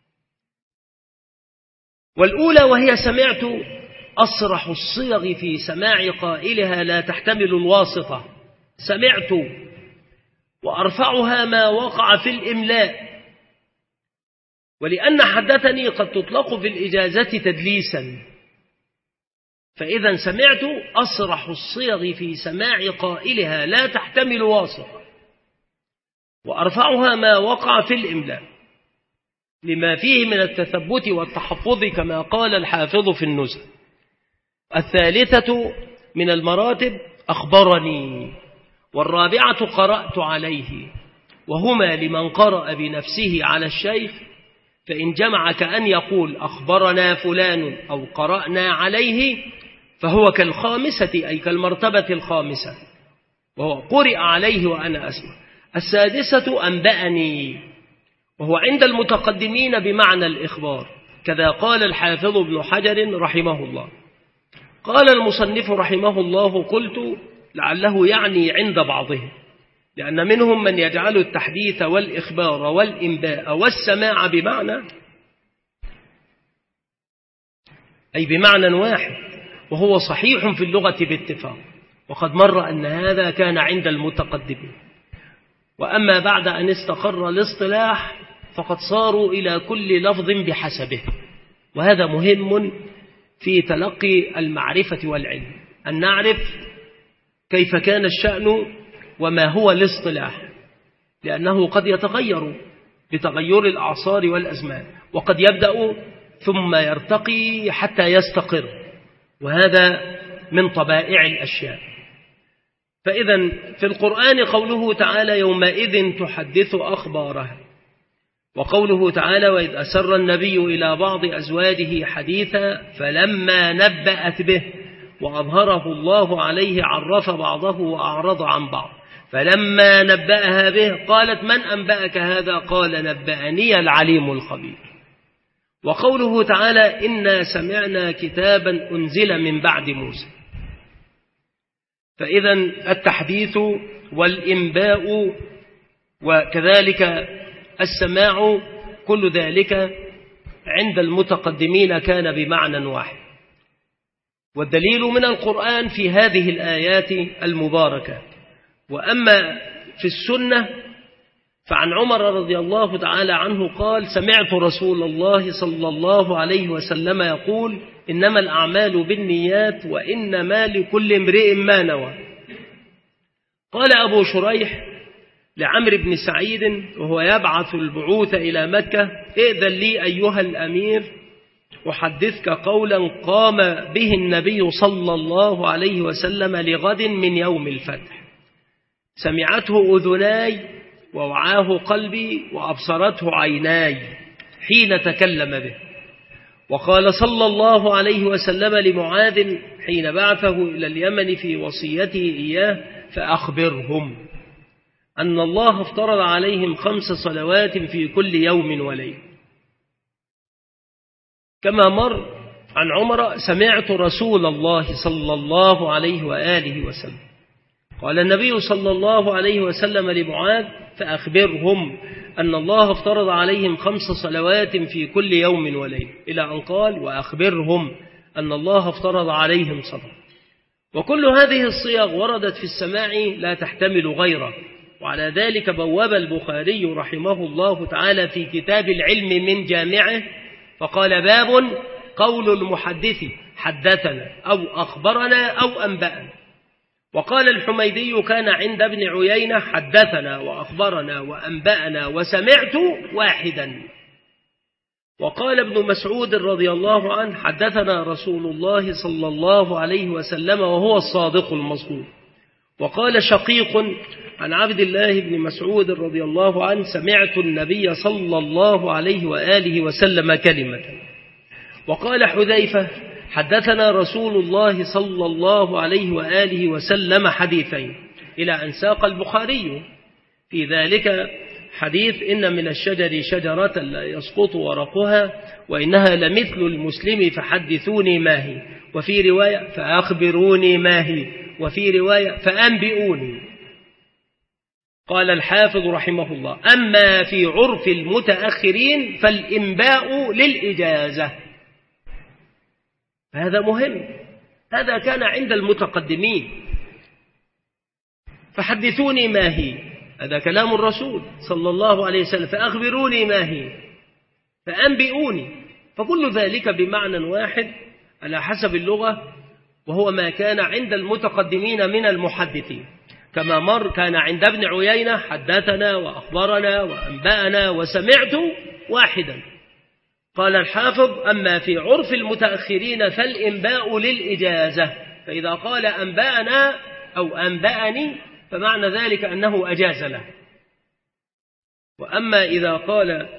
[SPEAKER 2] والأولى وهي سمعت أصرح الصيغ في سماع قائلها لا تحتمل الواسطة، سمعت، وأرفعها ما وقع في الإملاء، ولأن حدثني قد تطلق في الإجازة تدليسا، فإذا سمعت أصرح الصيغ في سماع قائلها لا تحتمل واسطة، وأرفعها ما وقع في الإملاء لما فيه من التثبت والتحفظ كما قال الحافظ في النزهة. الثالثة من المراتب أخبرني، والرابعة قرأت عليه، وهما لمن قرأ بنفسه على الشيخ، فإن جمع كأن يقول أخبرنا فلان أو قرأنا عليه فهو كالخامسة أي كالمرتبة الخامسة، وهو قرئ عليه وأنا أسمع. السادسة أنبأني، وهو عند المتقدمين بمعنى الإخبار، كذا قال الحافظ ابن حجر رحمه الله. قال المصنف رحمه الله: قلت لعله يعني عند بعضهم، لأن منهم من يجعل التحديث والإخبار والإنباء والسماع بمعنى أي بمعنى واحد، وهو صحيح في اللغة باتفاق، وقد مر أن هذا كان عند المتقدمين. وأما بعد أن استقر الاصطلاح فقد صاروا إلى كل لفظ بحسبه، وهذا مهم في تلقي المعرفة والعلم، أن نعرف كيف كان الشأن وما هو الاصطلاح، لأنه قد يتغير بتغير الأعصار والأزمان، وقد يبدأ ثم يرتقي حتى يستقر، وهذا من طبائع الأشياء. فإذا في القرآن قوله تعالى: يومئذ تحدث أخبارها، وقوله تعالى: وإذ أسر النبي إلى بعض أزواجه حديثا فلما نبأت به وأظهره الله عليه عرف بعضه وأعرض عن بعض، فلما نبأها به قالت: من أنبأك هذا؟ قال: نبأني العليم الخبير. وقوله تعالى: إنا سمعنا كتابا أنزل من بعد موسى. فإذا التحديث والإنباء وكذلك السماع كل ذلك عند المتقدمين كان بمعنى واحد. والدليل من القرآن في هذه الآيات المباركة. وأما في السنة فعن عمر رضي الله تعالى عنه قال: سمعت رسول الله صلى الله عليه وسلم يقول: إنما الأعمال بالنيات وإنما لكل امرئ ما نوى. قال أبو شريح لعمرو بن سعيد وهو يبعث البعوث إلى مكة: ائذن لي أيها الأمير أحدثك قولا قام به النبي صلى الله عليه وسلم لغد من يوم الفتح، سمعته أذناي ووعاه قلبي وأبصرته عيناي حين تكلم به. وقال صلى الله عليه وسلم لمعاذ حين بعثه إلى اليمن في وصيته إياه: فأخبرهم أن الله افترض عليهم خمس صلوات في كل يوم وليلة. كما مر عن عمر: سمعت رسول الله صلى الله عليه وآله وسلم. قال النبي صلى الله عليه وسلم لمعاذ: فأخبرهم أن الله افترض عليهم خمس صلوات في كل يوم وليلة، إلى أن قال: وأخبرهم أن الله افترض عليهم صلاة. وكل هذه الصيغ وردت في السماع لا تحتمل غيره. وعلى ذلك بواب البخاري رحمه الله تعالى في كتاب العلم من جامعه فقال: باب قول المحدث حدثنا أو أخبرنا أو أنبأنا. وقال الحميدي: كان عند ابن عيينة حدثنا وأخبرنا وأنبأنا وسمعت واحدا. وقال ابن مسعود رضي الله عنه: حدثنا رسول الله صلى الله عليه وسلم وهو الصادق المصدوق. وقال شقيق عن عبد الله بن مسعود رضي الله عنه: سمعت النبي صلى الله عليه وآله وسلم كلمة. وقال حذيفة: حدثنا رسول الله صلى الله عليه وآله وسلم حديثين، إلى أن ساق البخاري في ذلك حديث: إن من الشجر شجرة لا يسقط ورقها وإنها لمثل المسلم فحدثوني ما هي، وفي رواية: فأخبروني ما هي، وفي رواية: فأنبئوني. قال الحافظ رحمه الله: أما في عرف المتأخرين فالإنباء للإجازة. هذا مهم، هذا كان عند المتقدمين. فحدثوني ما هي، هذا كلام الرسول صلى الله عليه وسلم. فأخبروني ما هي، فأنبئوني. فكل ذلك بمعنى واحد على حسب اللغة، وهو ما كان عند المتقدمين من المحدثين. كما مر: كان عند ابن عيينة حدثنا وأخبرنا وأنبأنا وسمعت واحدا. قال الحافظ: أما في عرف المتأخرين فالإنباء للإجازة، فإذا قال أنبأنا أو أنبأني فمعنى ذلك أنه أجاز له. وأما إذا قال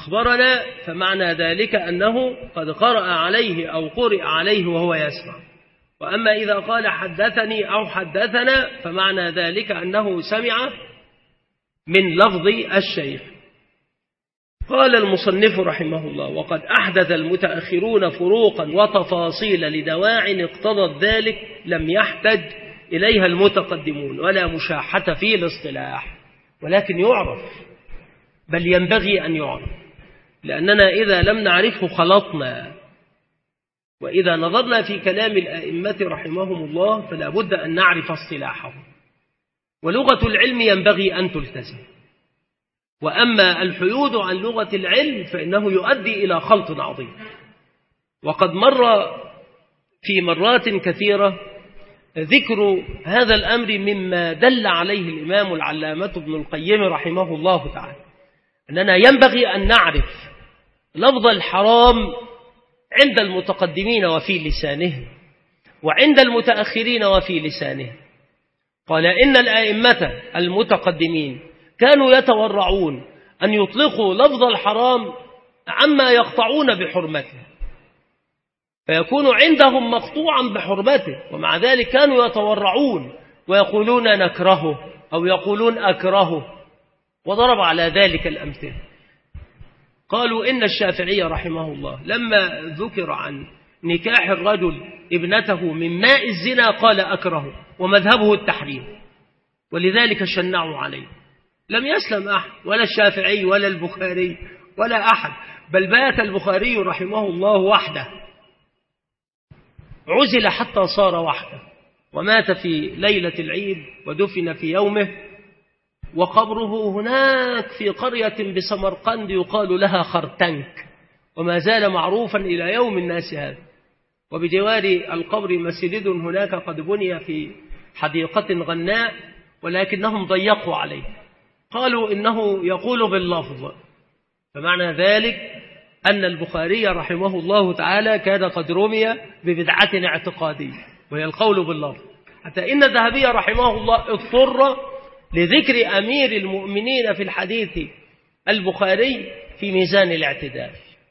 [SPEAKER 2] أخبرنا فمعنى ذلك أنه قد قرأ عليه أو قرئ عليه وهو يسمع. وأما إذا قال حدثني أو حدثنا فمعنى ذلك أنه سمع من لفظ الشيخ. قال المصنف رحمه الله: وقد أحدث المتأخرون فروقا وتفاصيل لدواع اقتضت ذلك لم يحتج إليها المتقدمون ولا مشاحة في الاصطلاح، ولكن يعرف، بل ينبغي أن يعرف، لأننا إذا لم نعرفه خلطنا. وإذا نظرنا في كلام الأئمة رحمهم الله فلا بد أن نعرف اصطلاحه، ولغة العلم ينبغي أن تلتزم. وأما الحيود عن لغة العلم فإنه يؤدي إلى خلط عظيم. وقد مر في مرات كثيرة ذكر هذا الأمر مما دل عليه الإمام العلامة ابن القيم رحمه الله تعالى، أننا ينبغي أن نعرف لفظ الحرام عند المتقدمين وفي لسانهم، وعند المتأخرين وفي لسانهم. قال: إن الأئمة المتقدمين كانوا يتورعون أن يطلقوا لفظ الحرام عما يقطعون بحرمته، فيكون عندهم مقطوعا بحرمته، ومع ذلك كانوا يتورعون ويقولون نكرهه أو يقولون أكرهه، وضرب على ذلك الأمثلة. قالوا إن الشافعي رحمه الله لما ذكر عن نكاح الرجل ابنته من ماء الزنا قال أكره، ومذهبه التحريم، ولذلك شنعوا عليه. لم يسلم أحد، ولا الشافعي ولا البخاري ولا أحد، بل بات البخاري رحمه الله وحده، عزل حتى صار وحده، ومات في ليلة العيد ودفن في يومه، وقبره هناك في قرية بسمرقند يقال لها خرتنك، وما زال معروفا إلى يوم الناس هذا. وبجوار القبر مسجد هناك قد بني في حديقة غناء، ولكنهم ضيقوا عليه، قالوا إنه يقول باللفظ. فمعنى ذلك أن البخاري رحمه الله تعالى كان قد رمي ببدعة اعتقادية، وهي القول باللفظ، حتى إن الذهبي رحمه الله اضطر لذكر أمير المؤمنين في الحديث البخاري في ميزان الاعتدال.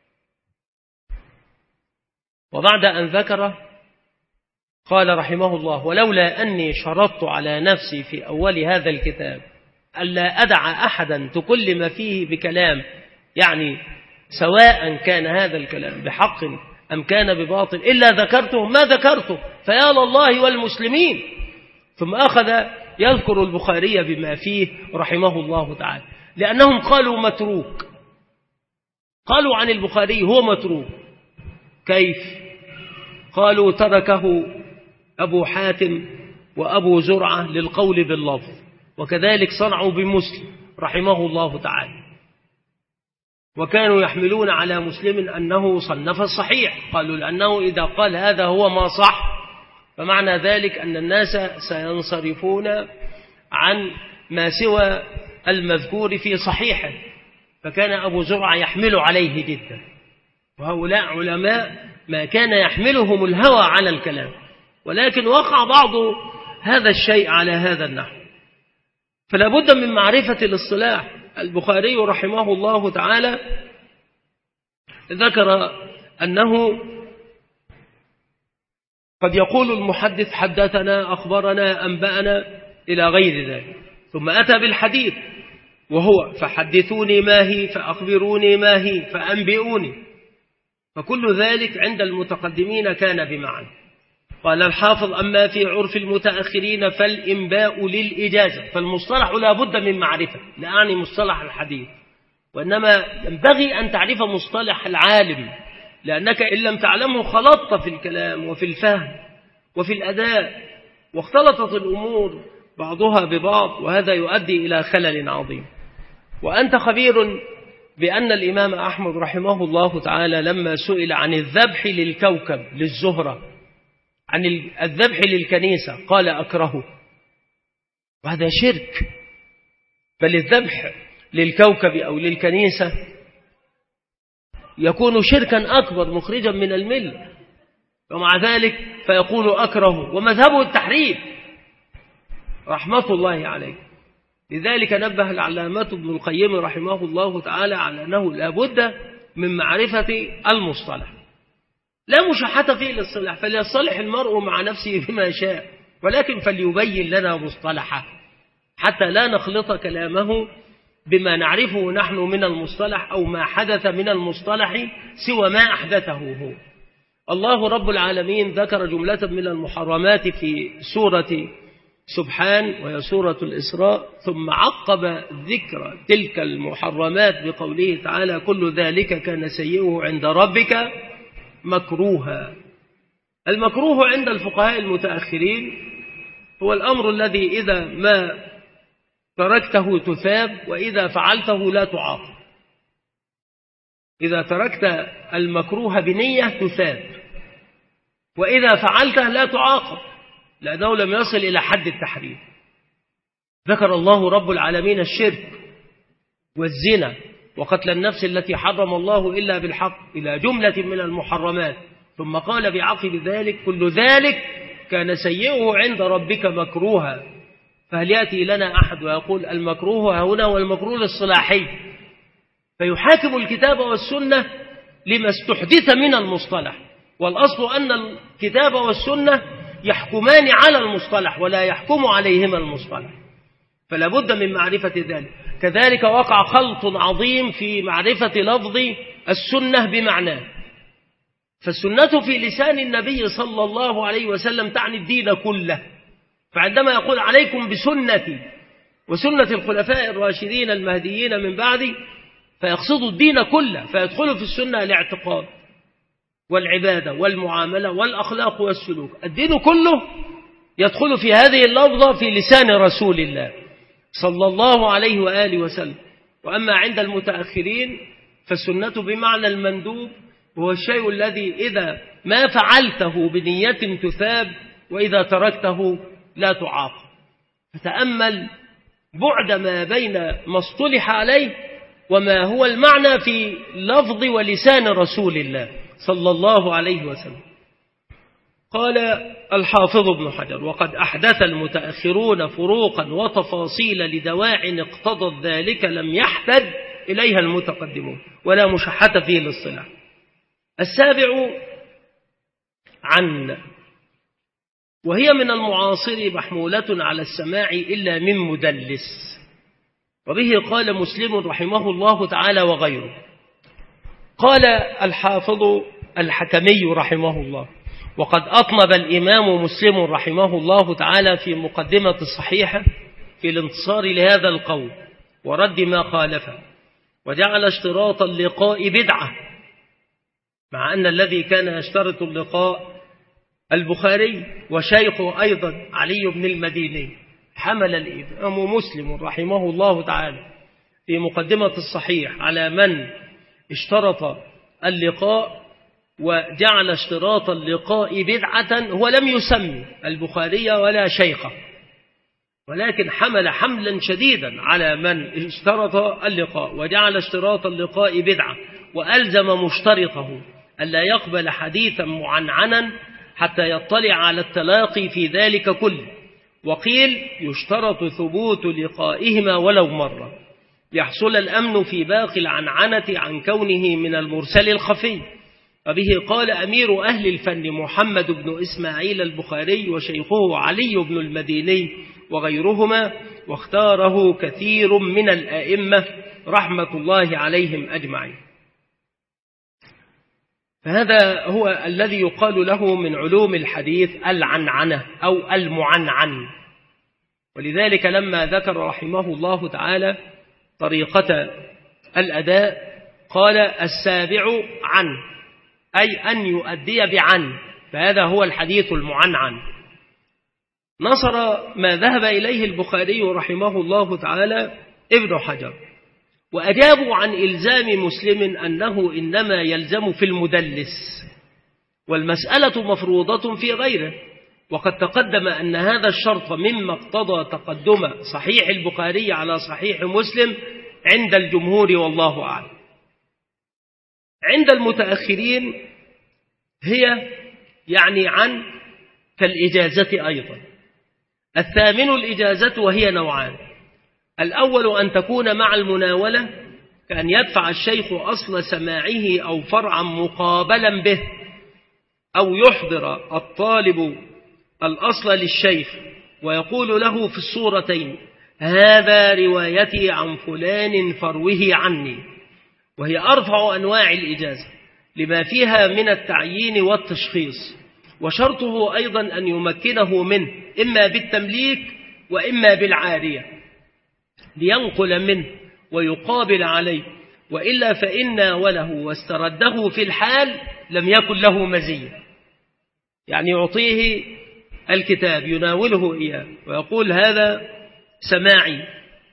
[SPEAKER 2] وبعد أن ذكره قال رحمه الله: ولولا أني شرطت على نفسي في أول هذا الكتاب ألا أدع أحدا تكلم فيه بكلام، يعني سواء كان هذا الكلام بحق أم كان بباطل، إلا ذكرته ما ذكرته، فيا لله والمسلمين. ثم أخذ يذكر البخاري بما فيه رحمه الله تعالى، لأنهم قالوا متروك، قالوا عن البخاري هو متروك. كيف؟ قالوا تركه أبو حاتم وأبو زرعة للقول باللفظ، وكذلك صنعوا بمسلم رحمه الله تعالى، وكانوا يحملون على مسلم أنه صنف الصحيح، قالوا لأنه إذا قال هذا هو ما صح فمعنى ذلك أن الناس سينصرفون عن ما سوى المذكور في صحيحه، فكان أبو زرعة يحمل عليه جدا. وهؤلاء علماء ما كان يحملهم الهوى على الكلام، ولكن وقع بعض هذا الشيء على هذا النحو، فلا بد من معرفة الاصطلاح. البخاري رحمه الله تعالى ذكر أنه قد يقول المحدث حدثنا أخبرنا أنبأنا إلى غير ذلك، ثم أتى بالحديث وهو فحدثوني ما هي، فأخبروني ما هي، فأنبئوني، فكل ذلك عند المتقدمين كان بمعنى. قال الحافظ: أما في عرف المتأخرين فالإنباء للإجازة. فالمصطلح لا بد من معرفة، لا أعني مصطلح الحديث، وإنما ينبغي أن تعرف مصطلح العالم، لأنك إن لم تعلمه خلطت في الكلام وفي الفهم وفي الأداء، واختلطت الأمور بعضها ببعض، وهذا يؤدي إلى خلل عظيم. وأنت خبير بأن الإمام أحمد رحمه الله تعالى لما سئل عن الذبح للكوكب للزهرة، عن الذبح للكنيسة، قال أكرهه، وهذا شرك. بل الذبح للكوكب أو للكنيسة يكون شركا أكبر مخرجا من الملة، ومع ذلك فيقول أكره، ومذهبه التحريم رحمة الله عليه. لذلك نبه العلامة ابن القيم رحمه الله تعالى على أنه لا بد من معرفة المصطلح. لا مشاحة فيه للصلاح، فليصلح المرء مع نفسه بما شاء، ولكن فليبين لنا مصطلحه حتى لا نخلط كلامه بما نعرفه نحن من المصطلح أو ما حدث من المصطلح سوى ما أحدثه هو. الله رب العالمين ذكر جملة من المحرمات في سورة سبحان وهي سورة الإسراء، ثم عقب ذكر تلك المحرمات بقوله تعالى كل ذلك كان سيئه عند ربك مكروها. المكروه عند الفقهاء المتأخرين هو الأمر الذي إذا ما تركته تثاب وإذا فعلته لا تعاقب. إذا تركت المكروه بنية تثاب، وإذا فعلته لا تعاقب لأنه لم يصل إلى حد التحريم. ذكر الله رب العالمين الشرك والزنا وقتل النفس التي حرم الله إلا بالحق إلى جملة من المحرمات، ثم قال بعقب ذلك كل ذلك كان سيئه عند ربك مكروها. فهل يأتي لنا أحد ويقول المكروه هنا والمكروه الصلاحي، فيحاكم الكتاب والسنة لما استحدث من المصطلح، والأصل أن الكتاب والسنة يحكمان على المصطلح ولا يحكم عليهما المصطلح، فلا بد من معرفة ذلك. كذلك وقع خلط عظيم في معرفة لفظ السنة بمعناه، فالسنة في لسان النبي صلى الله عليه وسلم تعني الدين كله، فعندما يقول عليكم بسنتي وسنة الخلفاء الراشدين المهديين من بعدي فيقصد الدين كله، فيدخل في السنة الاعتقاد والعبادة والمعاملة والأخلاق والسلوك، الدين كله يدخل في هذه اللفظة في لسان رسول الله صلى الله عليه وآله وسلم. وأما عند المتأخرين فالسنة بمعنى المندوب، وهو الشيء الذي إذا ما فعلته بنية تثاب وإذا تركته لا تعاقب. فتأمل بعد ما بين ما اصطلح عليه وما هو المعنى في لفظ ولسان رسول الله صلى الله عليه وسلم. قال الحافظ ابن حجر وقد أحدث المتأخرون فروقا وتفاصيل لدواع اقتضت ذلك لم يحتج إليها المتقدمون ولا مشحة فيه للصلاح. السابع عن، وهي من المعاصر محمولة على السماع إلا من مدلس، وبه قال مسلم رحمه الله تعالى وغيره. قال الحافظ الحكمي رحمه الله وقد أطنب الإمام مسلم رحمه الله تعالى في مقدمة الصحيحة في الانتصار لهذا القول ورد ما خالفه، وجعل اشتراط اللقاء بدعة، مع أن الذي كان يشترط اللقاء البخاري وشيخه أيضا علي بن المديني. حمل الإمام مسلم رحمه الله تعالى في مقدمة الصحيح على من اشترط اللقاء وجعل اشتراط اللقاء بدعة، هو لم يسمي البخاري ولا شيخه، ولكن حمل حملا شديدا على من اشترط اللقاء وجعل اشتراط اللقاء بدعة، وألزم مشترطه ألا يقبل حديثا معنعنا حتى يطلع على التلاقي في ذلك كله. وقيل يشترط ثبوت لقائهما ولو مرة يحصل الأمن في باقي العنعنة عن كونه من المرسل الخفي. وبه قال أمير أهل الفن محمد بن إسماعيل البخاري وشيخه علي بن المديني وغيرهما، واختاره كثير من الأئمة رحمة الله عليهم أجمعين. فهذا هو الذي يقال له من علوم الحديث العنعنة أو المعنعن. ولذلك لما ذكر رحمه الله تعالى طريقة الأداء قال السابع عن، أي أن يؤدي بعن، فهذا هو الحديث المعنعن. نصر ما ذهب إليه البخاري رحمه الله تعالى ابن حجر، وأجابوا عن إلزام مسلم أنه إنما يلزم في المدلس، والمسألة مفروضة في غيره، وقد تقدم أن هذا الشرط مما اقتضى تقدم صحيح البخاري على صحيح مسلم عند الجمهور والله أعلم. عند المتأخرين هي يعني عن كالإجازة أيضا. الثامن الإجازة وهي نوعان: الأول أن تكون مع المناولة، كأن يدفع الشيخ أصل سماعه أو فرعا مقابلا به، أو يحضر الطالب الأصل للشيخ ويقول له في الصورتين: هذا روايتي عن فلان فروه عني، وهي أرفع أنواع الإجازة لما فيها من التعيين والتشخيص، وشرطه أيضا أن يمكنه منه إما بالتمليك وإما بالعارية لينقل منه ويقابل عليه، وإلا فإن ناوله واسترده في الحال لم يكن له مزية. يعني يعطيه الكتاب يناوله إياه ويقول: هذا سماعي،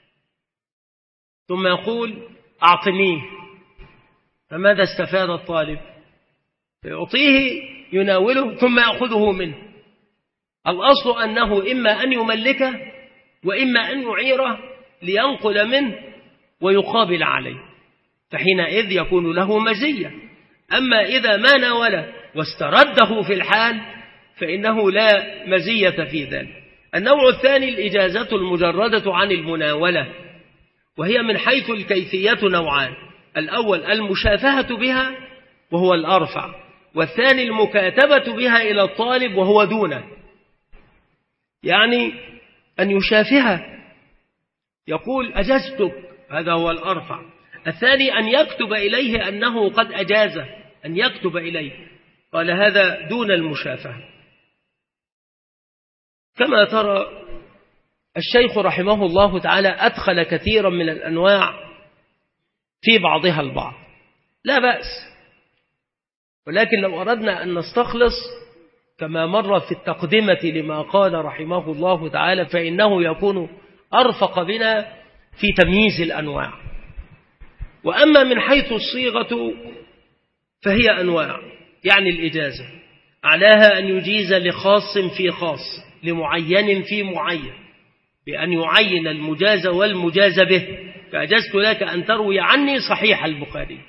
[SPEAKER 2] ثم يقول: أعطنيه، فماذا استفاد الطالب؟ فيعطيه يناوله ثم يأخذه منه. الأصل أنه إما أن يملكه وإما أن يعيره لينقل منه ويقابل عليه، فحينئذ يكون له مزية. أما إذا ما ناوله واسترده في الحال فإنه لا مزية في ذلك. النوع الثاني الإجازة المجردة عن المناولة، وهي من حيث الكيفية نوعان: الأول المشافهة بها وهو الأرفع، والثاني المكاتبة بها إلى الطالب وهو دونه. يعني أن يشافهه يقول: أجزتك، هذا هو الأرفع. الثاني أن يكتب إليه أنه قد أجازه، أن يكتب إليه، قال هذا دون المشافهة. كما ترى الشيخ رحمه الله تعالى أدخل كثيرا من الأنواع في بعضها البعض، لا بأس، ولكن لو أردنا أن نستخلص كما مر في التقدمة لما قال رحمه الله تعالى فإنه يكون أرفق بنا في تمييز الأنواع. وأما من حيث الصيغة فهي أنواع، يعني الإجازة أعلاها أن يجيز لخاص في خاص، لمعين في معين، بأن يعين المجاز والمجاز به، فأجزت لك أن تروي عني صحيح البخاري،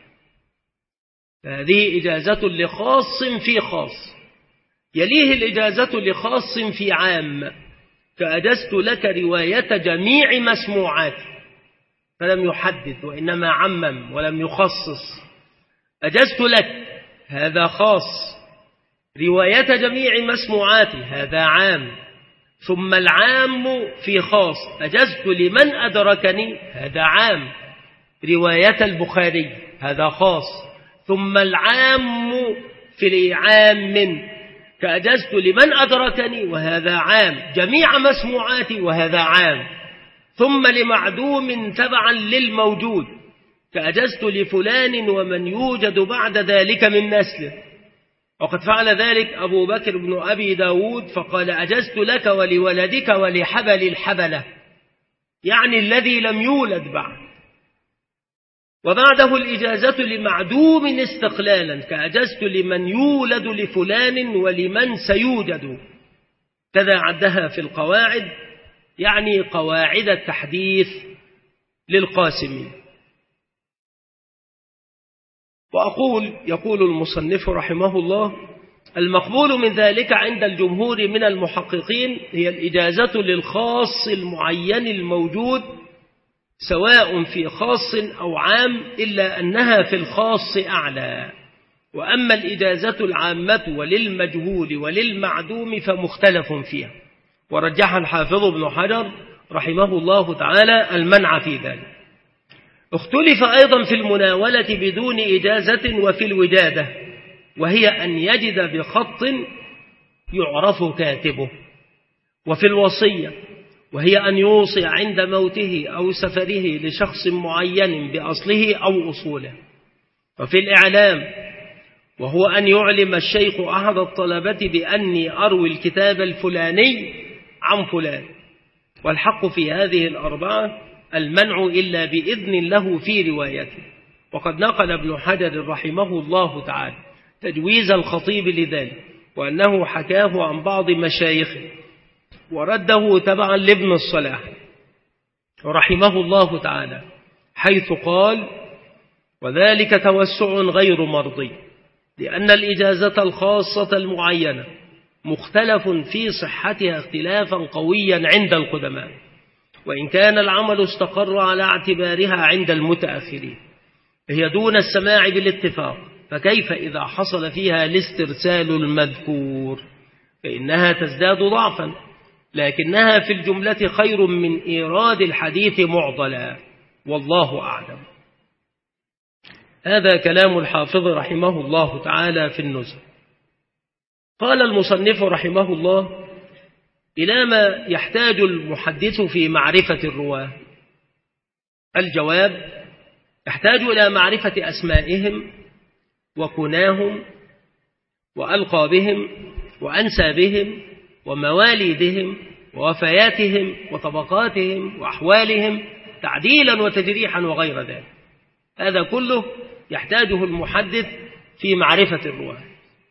[SPEAKER 2] فهذه إجازة لخاص في خاص. يليه الإجازة لخاص في عام، فأجزت لك رواية جميع مسموعاتي، فلم يحدد وإنما عمم ولم يخصص. أجزت لك، هذا خاص. رواية جميع مسموعاتي، هذا عام. ثم العام في خاص، أجزت لمن أدركني، هذا عام. رواية البخاري، هذا خاص. ثم العام في عام، فأجزت لمن أدركني، وهذا عام. جميع مسموعاتي، وهذا عام. ثم لمعدوم تبعا للموجود، فأجزت لفلان ومن يوجد بعد ذلك من نسله. وقد فعل ذلك أبو بكر بن أبي داود، فقال: أجزت لك ولولدك ولحبل الحبلة، يعني الذي لم يولد بعد. وبعده الإجازة لمعدوم استقلالا، كأجزت لمن يولد لفلان ولمن سيوجد، كذا عدها في القواعد، يعني قواعد التحديث للقاسمين. وأقول يقول المصنف رحمه الله: المقبول من ذلك عند الجمهور من المحققين هي الإجازة للخاص المعين الموجود، سواء في خاص أو عام، إلا أنها في الخاص أعلى. وأما الإجازة العامة وللمجهول وللمعدوم فمختلف فيها، ورجح الحافظ ابن حجر رحمه الله تعالى المنع في ذلك. اختلف أيضا في المناولة بدون إجازة وفي الوجادة، وهي أن يجد بخط يعرف كاتبه، وفي الوصية، وهي أن يوصي عند موته أو سفره لشخص معين بأصله أو أصوله، وفي الإعلام، وهو أن يعلم الشيخ أحد الطلبة بأني أروي الكتاب الفلاني عن فلان. والحق في هذه الأربعة المنع إلا بإذن له في روايته. وقد نقل ابن حجر رحمه الله تعالى تجويز الخطيب لذلك، وأنه حكاه عن بعض مشايخه، ورده تبعا لابن الصلاح رحمه الله تعالى، حيث قال: وذلك توسع غير مرضي، لأن الإجازة الخاصة المعينة مختلف في صحتها اختلافا قويا عند القدماء، وإن كان العمل استقر على اعتبارها عند المتأخرين، هي دون السماع بالاتفاق، فكيف إذا حصل فيها الاسترسال المذكور؟ فإنها تزداد ضعفا، لكنها في الجملة خير من إيراد الحديث معضلا، والله أعلم. هذا كلام الحافظ رحمه الله تعالى في النزهة. قال المصنف رحمه الله: إلى ما يحتاج المحدث في معرفة الرواة؟ الجواب: يحتاج إلى معرفة أسمائهم وكناهم وألقابهم وأنسابهم ومواليدهم ووفياتهم وطبقاتهم وأحوالهم تعديلا وتجريحا وغير ذلك. هذا كله يحتاجه المحدث في معرفة الرواة.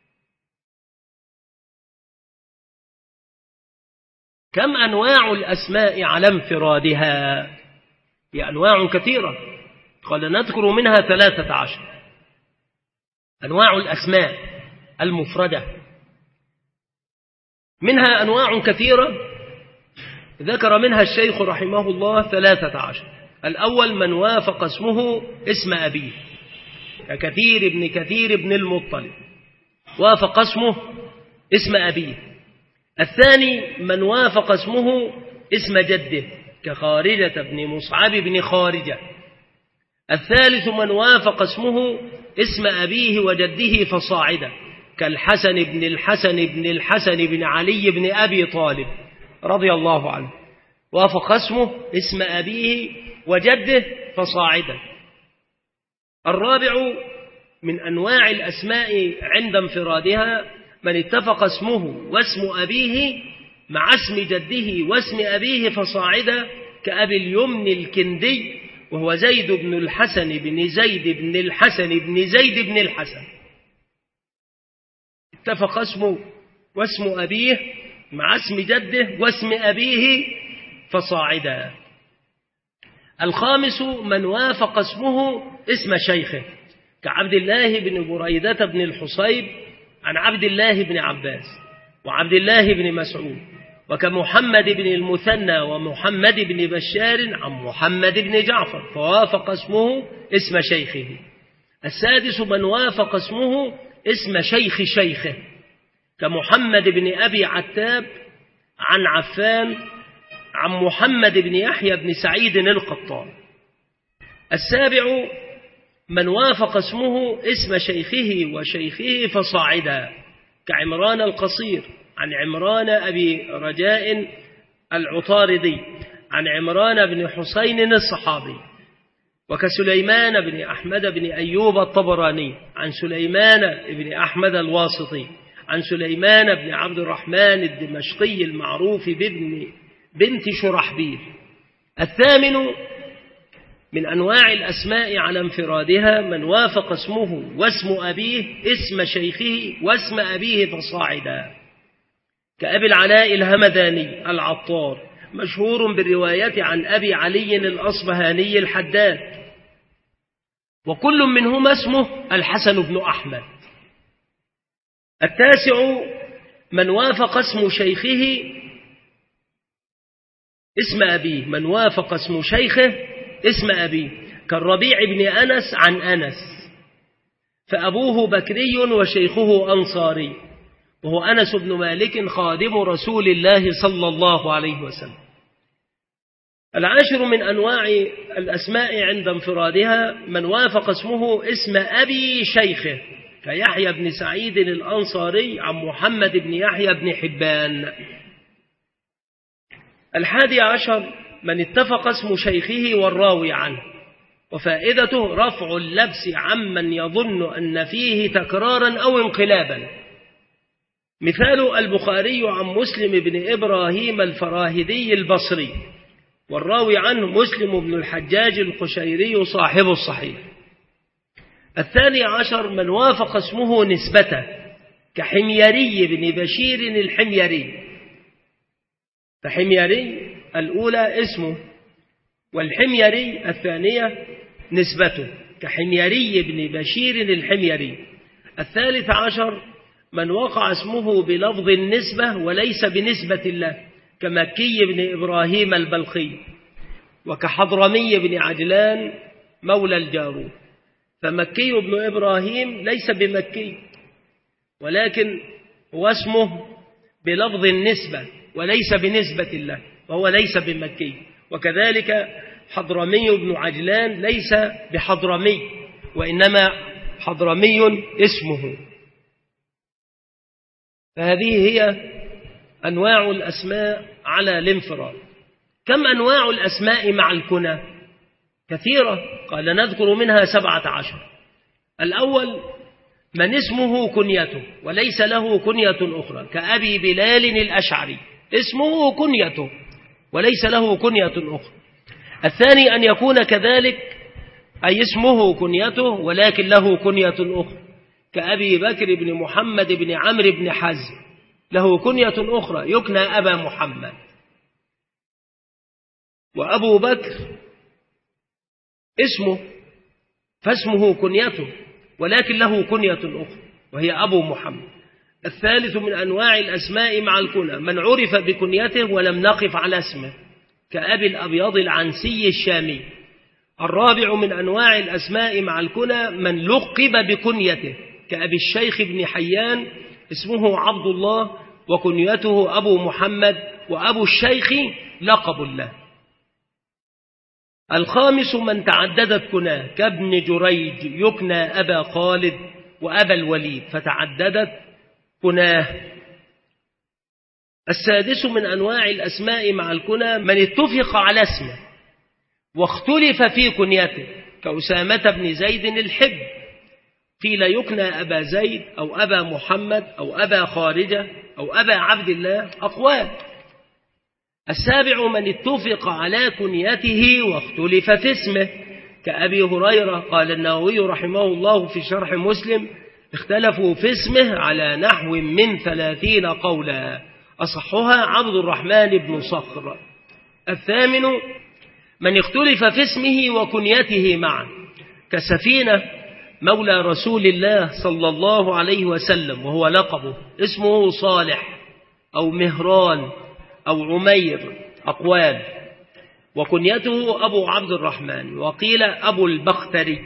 [SPEAKER 2] كم أنواع الأسماء على انفرادها؟ هي أنواع كثيرة، قال نذكر منها ثلاثة عشر. أنواع الأسماء المفردة منها أنواع كثيرة، ذكر منها الشيخ رحمه الله ثلاثة عشر. الأول: من وافق اسمه اسم أبيه، ككثير بن كثير بن المطلب وافق اسمه اسم أبيه. الثاني: من وافق اسمه اسم جده، كخارجة بن مصعب بن خارجة. الثالث: من وافق اسمه اسم أبيه وجده فصاعدا، كالحسن بن الحسن بن الحسن بن علي بن أبي طالب رضي الله عنه، وافق اسمه اسم أبيه وجده فصاعدا. الرابع من أنواع الأسماء عند انفرادها: من اتفق اسمه واسم أبيه مع اسم جده واسم أبيه فصاعدا، كأبي اليمن الكندي وهو زيد بن الحسن بن زيد بن الحسن بن زيد بن الحسن. اتفق اسمه واسم أبيه مع اسم جده واسم أبيه فصاعدا. الخامس: من وافق اسمه اسم شيخه، كعبد الله بن بريدة بن الحصيب عن عبد الله بن عباس وعبد الله بن مسعود، وكمحمد بن المثنى ومحمد بن بشار عن محمد بن جعفر، فوافق اسمه اسم شيخه. السادس: من وافق اسمه اسم شيخ شيخه، كمحمد بن أبي عتاب عن عفان عن محمد بن يحيى بن سعيد القطان. السابع: من وافق اسمه اسم شيخه وشيخه فصاعدا، كعمران القصير عن عمران أبي رجاء العطاردي عن عمران بن حسين الصحابي، وكسليمان بن أحمد بن أيوب الطبراني عن سليمان بن أحمد الواسطي عن سليمان بن عبد الرحمن الدمشقي المعروف بابن بنت شرحبيل. الثامن من أنواع الأسماء على انفرادها: من وافق اسمه واسم أبيه اسم شيخه واسم أبيه فصاعدا، كأبي العلاء الهمداني العطار، مشهور بالرواية عن أبي علي الأصبهاني الحداد، وكل منهما اسمه الحسن بن أحمد. التاسع: من وافق اسم شيخه اسم أبيه، من وافق اسم شيخه اسم أبيه، كالربيع بن أنس عن أنس، فأبوه بكري وشيخه أنصاري، وهو أنس بن مالك خادم رسول الله صلى الله عليه وسلم. العاشر من أنواع الأسماء عند انفرادها: من وافق اسمه اسم أبي شيخه، كيحيى بن سعيد الأنصاري عن محمد بن يحيى بن حبان. الحادي عشر: من اتفق اسم شيخه والراوي عنه، وفائدته رفع اللبس عمن يظن أن فيه تكرارا أو انقلابا. مثال: البخاري عن مسلم بن إبراهيم الفراهيدي البصري، والراوي عنه مسلم بن الحجاج القشيري صاحب الصحيح. الثاني عشر: من وافق اسمه نسبته، كحميري بن بشير الحميري، فحميري الأولى اسمه، والحميري الثانية نسبته، كحميري بن بشير الحميري. الثالث عشر: من وقع اسمه بلفظ النسبة وليس بنسبة الله، كمكي بن إبراهيم البلخي، وكحضرمي بن عجلان مولى الجارود. فمكي بن إبراهيم ليس بمكي، ولكن هو اسمه بلفظ النسبة وليس بنسبة الله، وهو ليس بمكي. وكذلك حضرمي بن عجلان ليس بحضرمي، وإنما حضرمي اسمه. فهذه هي أنواع الأسماء على الانفراد. كم أنواع الأسماء مع الكنى؟ كثيرة، قال نذكر منها سبعة عشر. الأول من اسمه كنيته وليس له كنية أخرى، كأبي بلال الأشعري، اسمه كنيته وليس له كنية أخرى. الثاني أن يكون كذلك، أي اسمه كنيته ولكن له كنية أخرى، كأبي بكر بن محمد بن عمرو بن حزم، له كنية أخرى يكنى أبا محمد. وأبو بكر اسمه فاسمه كنيته ولكن له كنية أخرى وهي أبو محمد. الثالث من أنواع الأسماء مع الكنى من عرف بكنيته ولم نقف على اسمه، كأبي الأبيض العنسي الشامي. الرابع من أنواع الأسماء مع الكنى من لقب بكنيته، كأبي الشيخ بن حيان، اسمه عبد الله وكنيته أبو محمد، وأبو الشيخ لقب الله. الخامس من تعددت كناه، كابن جريج يكنى أبا خالد وأبا الوليد، فتعددت كناه. السادس من أنواع الأسماء مع الكنى من اتفق على اسمه واختلف في كنيته، كأسامة بن زيد الحب، قيل يكنى أبا زيد أو أبا محمد أو أبا خارجة أو أبا عبد الله، أقوال. السابع من اتفق على كنيته واختلف في اسمه، كأبي هريرة، قال النووي رحمه الله في شرح مسلم اختلفوا في اسمه على نحو من ثلاثين قولا، أصحها عبد الرحمن بن صخر. الثامن من اختلف في اسمه وكنيته معا، كسفينة مولى رسول الله صلى الله عليه وسلم وهو لقبه، اسمه صالح أو مهران أو عمير، أقوال. وكنيته أبو عبد الرحمن، وقيل أبو البختري.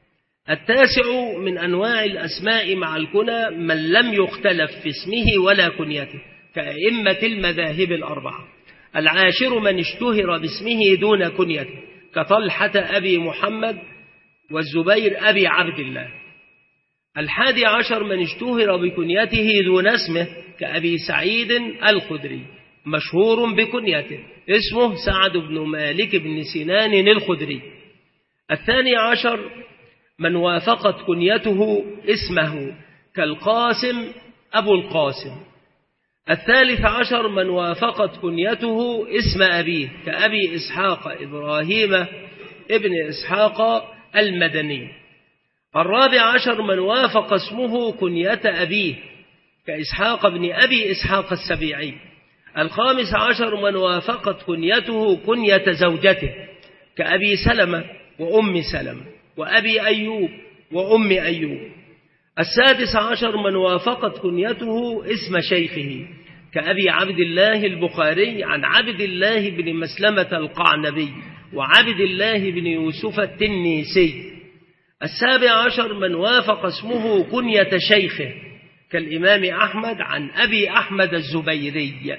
[SPEAKER 2] التاسع من أنواع الأسماء مع الكنى من لم يختلف في اسمه ولا كنيته، كأئمة المذاهب الأربعة. العاشر من اشتهر باسمه دون كنيته، كطلحة أبي محمد والزبير أبي عبد الله. الحادي عشر من اشتهر بكنيته دون اسمه، كأبي سعيد الخدري، مشهور بكنيته، اسمه سعد بن مالك بن سنان الخدري. الثاني عشر من وافقت كنيته اسمه، كالقاسم أبو القاسم. الثالث عشر من وافقت كنيته اسم أبيه، كأبي إسحاق إبراهيم ابن إسحاق المدني. الرابع عشر من وافق اسمه كنية أبيه، كإسحاق بن أبي إسحاق السبيعي. الخامس عشر من وافقت كنيته كنية زوجته، كأبي سلمة وأم سلمة وأبي أيوب وأم أيوب. السادس عشر من وافقت كنيته اسم شيخه، كأبي عبد الله البخاري عن عبد الله بن مسلمة القعنبي وعبد الله بن يوسف التنيسي. السابع عشر من وافق اسمه كنية شيخه، كالإمام أحمد عن أبي أحمد الزبيري.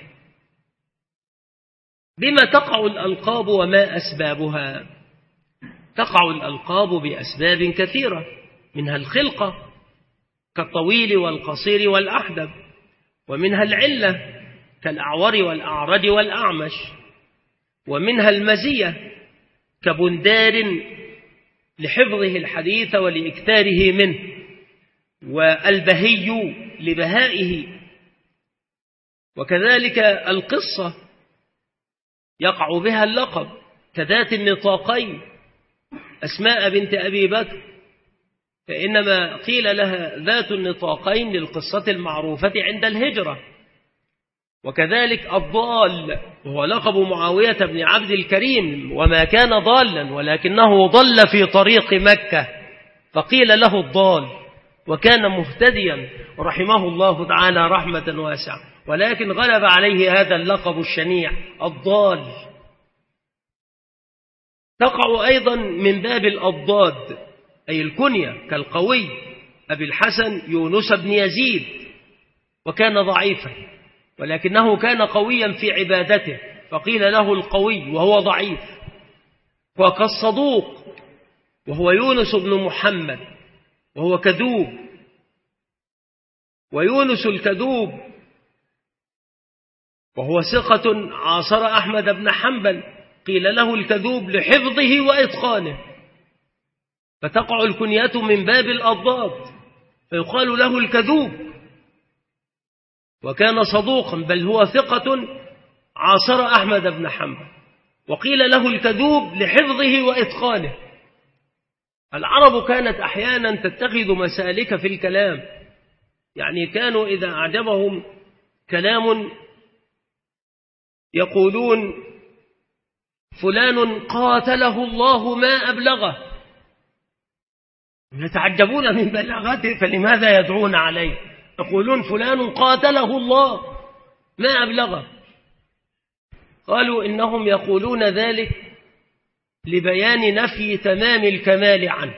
[SPEAKER 2] بما تقع الألقاب وما أسبابها؟ تقع الألقاب بأسباب كثيرة، منها الخلقة كالطويل والقصير والأحدب، ومنها العلة كالأعور والأعرج والأعمش، ومنها المزية كبندار لحفظه الحديث ولإكثاره منه، والبهي لبهائه. وكذلك القصة يقع بها اللقب، كذات النطاقين أسماء بنت أبي بكر، فإنما قيل لها ذات النطاقين للقصة المعروفة عند الهجرة. وكذلك الضال وهو لقب معاوية بن عبد الكريم، وما كان ضالا ولكنه ضل في طريق مكة فقيل له الضال، وكان مهتديا رحمه الله تعالى رحمة واسعة، ولكن غلب عليه هذا اللقب الشنيع الضال. تقع أيضا من باب الأضداد، أي الكنية كالقوي أبي الحسن يونس بن يزيد، وكان ضعيفا ولكنه كان قويا في عبادته فقيل له القوي وهو ضعيف. وكالصدوق وهو يونس بن محمد وهو كذوب، ويونس الكذوب وهو ثقة عاصر أحمد بن حنبل قيل له الكذوب لحفظه وإتقانه، فتقع الكنية من باب الأضداد فيقال له الكذوب. وكان صدوقا بل هو ثقة عاصر أحمد بن حنبل وقيل له الكذوب لحفظه وإتقانه. العرب كانت أحيانا تتخذ مسالك في الكلام، يعني كانوا إذا أعجبهم كلام يقولون فلان قاتله الله ما أبلغه، يتعجبون من بلاغته فلماذا يدعون عليه؟ يقولون فلان قاتله الله ما أبلغه. قالوا إنهم يقولون ذلك لبيان نفي تمام الكمال عنه،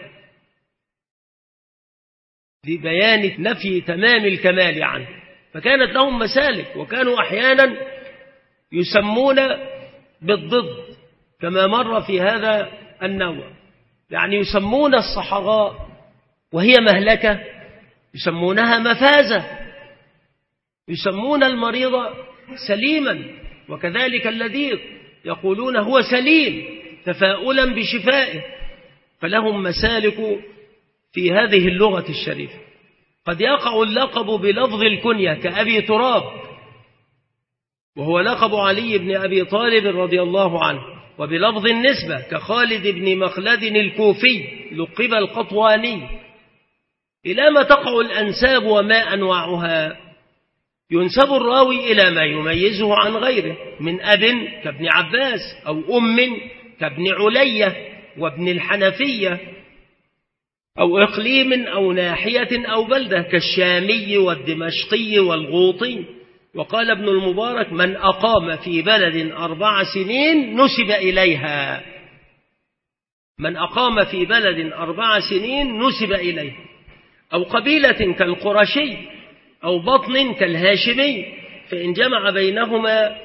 [SPEAKER 2] لبيان نفي تمام الكمال عنه، فكانت لهم مسالك. وكانوا أحيانا يسمون بالضد كما مر في هذا النوع، يعني يسمون الصحراء وهي مهلكة يسمونها مفازة، يسمون المريض سليما، وكذلك اللذيذ يقولون هو سليم تفاؤلا بشفائه. فلهم مسالك في هذه اللغة الشريفة. قد يقع اللقب بلفظ الكنية كأبي تراب وهو لقب علي بن أبي طالب رضي الله عنه، وبلفظ النسبة كخالد بن مخلد الكوفي لقب القطواني. إلى ما تقع الأنساب وما أنواعها؟ ينسب الراوي إلى ما يميزه عن غيره من أب كابن عباس، أو أم كابن علية وابن الحنفية، أو إقليم أو ناحية أو بلدة كالشامي والدمشقي والغوطي. وقال ابن المبارك من أقام في بلد أربع سنين نسب إليها، من أقام في بلد أربع سنين نسب إليها. أو قبيلة كالقرشي أو بطن كالهاشمي، فإن جمع بينهما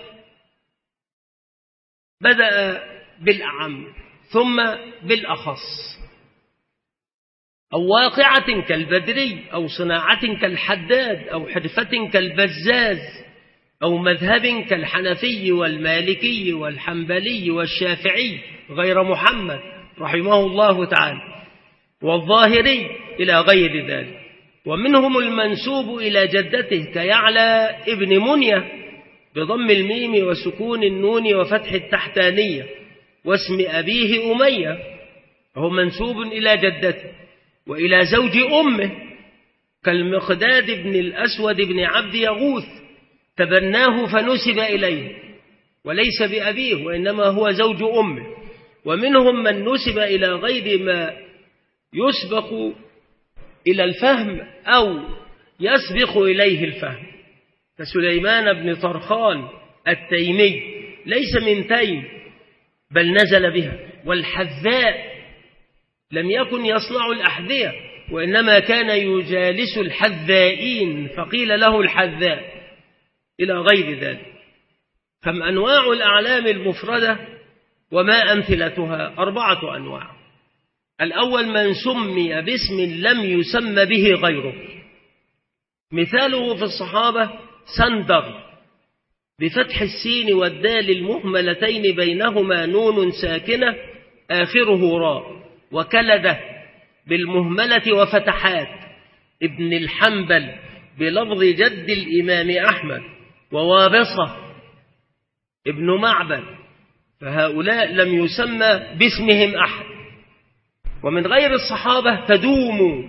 [SPEAKER 2] بدأ بالأعم ثم بالأخص. أو واقعة كالبدري، أو صناعة كالحداد، أو حرفة كالبزاز، أو مذهب كالحنفي والمالكي والحنبلي والشافعي غير محمد رحمه الله تعالى والظاهري إلى غير ذلك. ومنهم المنسوب إلى جدته كيعلى ابن منية بضم الميم وسكون النون وفتح التحتانية، واسم أبيه أمية، وهو منسوب إلى جدته. وإلى زوج أمه كالمقداد بن الأسود بن عبد يغوث تبناه فنسب إليه وليس بأبيه وإنما هو زوج أمه. ومنهم من نسب إلى غير ما يسبق إلى الفهم أو يسبق إليه الفهم كسليمان بن طرخان التيمي ليس من تيم بل نزل بها. والحذاء لم يكن يصنع الأحذية وإنما كان يجالس الحذائين فقيل له الحذاء إلى غير ذلك. فم أنواع الأعلام المفردة وما أمثلتها؟ أربعة أنواع. الأول من سمي باسم لم يسم به غيره، مثاله في الصحابة سندر بفتح السين والدال المهملتين بينهما نون ساكنة آخره راء، وكلده بالمهملة وفتحات ابن الحنبل بلفظ جد الإمام أحمد، ووابصة ابن معبد، فهؤلاء لم يسمى باسمهم أحد. ومن غير الصحابة تدوم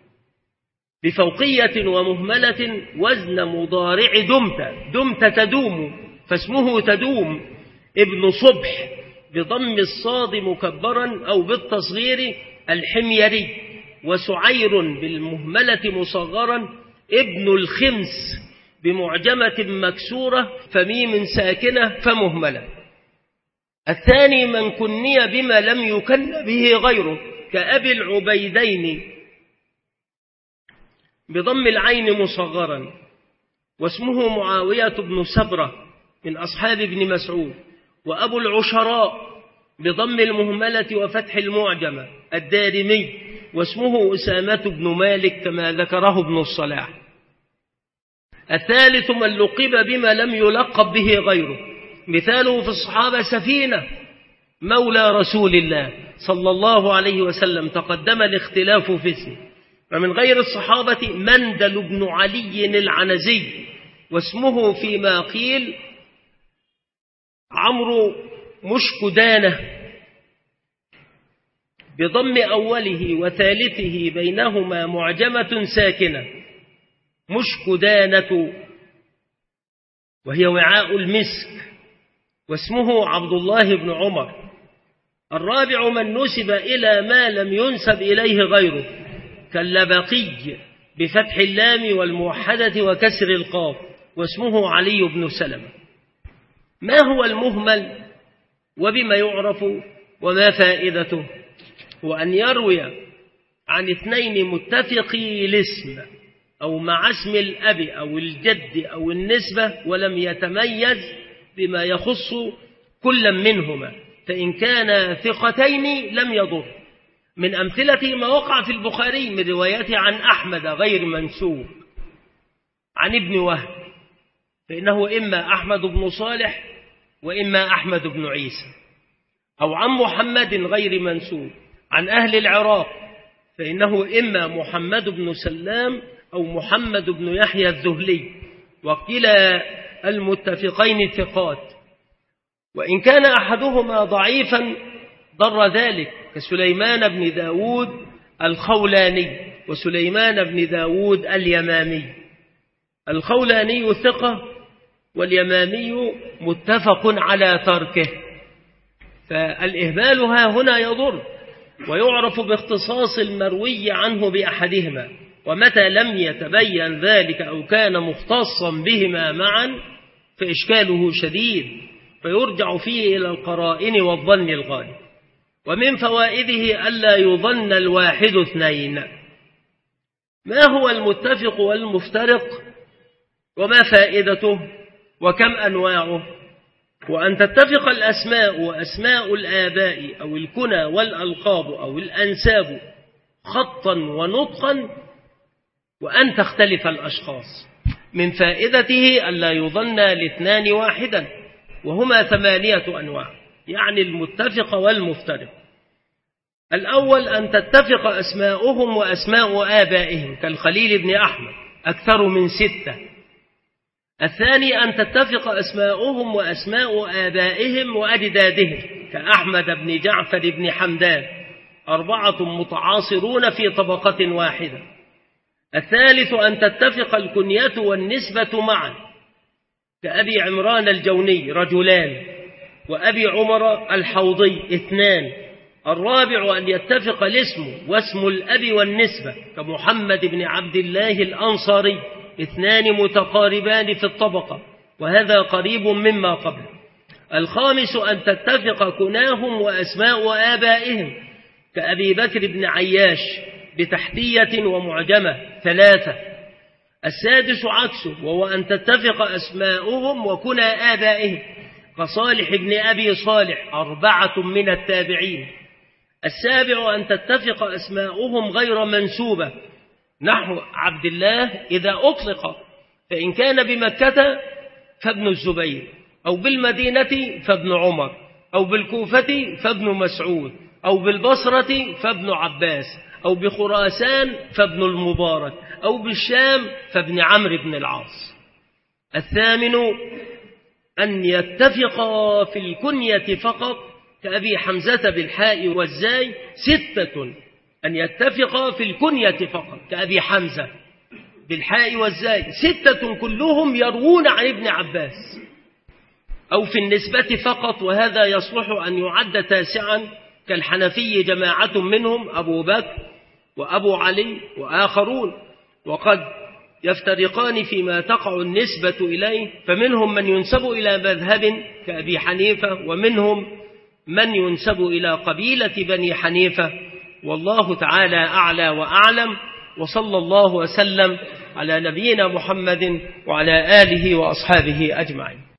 [SPEAKER 2] بفوقية ومهملة وزن مضارع دمت، دمت تدوم فاسمه تدوم ابن صبح بضم الصاد مكبرا أو بالتصغير الحميري، وسعير بالمهملة مصغرا ابن الخمس بمعجمة مكسورة فميم ساكنة فمهملة. الثاني من كني بما لم يكن به غيره كأبي العبيدين بضم العين مصغرا، واسمه معاوية بن سبرة من أصحاب ابن مسعود. وأبو العشراء بضم المهملة وفتح المعجمة الدارمي، واسمه أسامة بن مالك كما ذكره ابن الصلاح. الثالث من لقب بما لم يلقب به غيره، مثاله في الصحابة سفينة مولى رسول الله صلى الله عليه وسلم، تقدم الاختلاف في اسمه. ومن غير الصحابة مندل بن علي العنزي، واسمه فيما قيل عمرو مشكدانة بضم أوله وثالثه بينهما معجمة ساكنة مشكدانة، وهي وعاء المسك، واسمه عبد الله بن عمر. الرابع من نسب إلى ما لم ينسب إليه غيره كاللبقي بفتح اللام والموحدة وكسر القاف، واسمه علي بن سلمة. ما هو المهمل وبما يعرف وما فائدته؟ هو أن يروي عن اثنين متفقي الاسم أو مع اسم الأب أو الجد أو النسبة، ولم يتميز بما يخص كل منهما، فإن كان ثقتين لم يضر. من أمثلة ما وقع في البخاري من روايته عن أحمد غير منسوب عن ابن وهب، فإنه إما أحمد بن صالح وإما أحمد بن عيسى، أو عن محمد غير منسوب عن أهل العراق، فإنه إما محمد بن سلام أو محمد بن يحيى الذهلي، وكلا المتفقين ثقات، وإن كان أحدهما ضعيفا ضر ذلك كسليمان بن داود الخولاني وسليمان بن داود اليمامي. الخولاني ثقة واليمامي متفق على تركه، فالإهمال ها هنا يضر، ويعرف باختصاص المروي عنه بأحدهما، ومتى لم يتبين ذلك أو كان مختصا بهما معا فإشكاله شديد، فيرجع فيه إلى القرائن والظن الغالب. ومن فوائده ألا يظن الواحد اثنين. ما هو المتفق والمفترق وما فائدته وكم أنواعه؟ وأن تتفق الأسماء وأسماء الآباء أو الكنى والألقاب أو الأنساب خطا ونطقا، وأن تختلف الأشخاص. من فائدته ألا يظن الاثنان واحدا، وهما ثمانية أنواع، يعني المتفق والمفترق. الأول أن تتفق أسماؤهم وأسماء آبائهم كالخليل بن أحمد أكثر من ستة. الثاني أن تتفق أسماؤهم وأسماء آبائهم وأجدادهم كأحمد بن جعفر بن حمدان أربعة متعاصرون في طبقة واحدة. الثالث أن تتفق الكنية والنسبة معا كأبي عمران الجوني رجلان، وأبي عمر الحوضي اثنان. الرابع أن يتفق الاسم واسم الأب والنسبة كمحمد بن عبد الله الأنصاري اثنان متقاربان في الطبقة، وهذا قريب مما قبل. الخامس أن تتفق كناهم وأسماء آبائهم كأبي بكر بن عياش بتحتية ومعجمة ثلاثة. السادس عكسه، وهو أن تتفق أسماؤهم وكنى آبائهم كصالح بن أبي صالح أربعة من التابعين. السابع أن تتفق أسماؤهم غير منسوبة نحو عبد الله إذا أطلق، فإن كان بمكة فابن الزبير، أو بالمدينة فابن عمر، أو بالكوفة فابن مسعود، أو بالبصرة فابن عباس، أو بخراسان فابن المبارك، أو بالشام فابن عمرو بن العاص. الثامن أن يتفقا في الكنية فقط كأبي حمزة بالحاء والزاي ستة. أن يتفقا في الكنية فقط كأبي حمزة بالحاء والزاي ستة كلهم يروون عن ابن عباس. أو في النسبة فقط، وهذا يصلح أن يعد تاسعا كالحنفي جماعة منهم أبو بكر وأبو علي وآخرون، وقد يفترقان فيما تقع النسبة إليه، فمنهم من ينسب إلى مذهب كأبي حنيفة، ومنهم من ينسب إلى قبيلة بني حنيفة، والله تعالى أعلى وأعلم، وصلى الله وسلم على نبينا محمد وعلى آله وأصحابه أجمعين.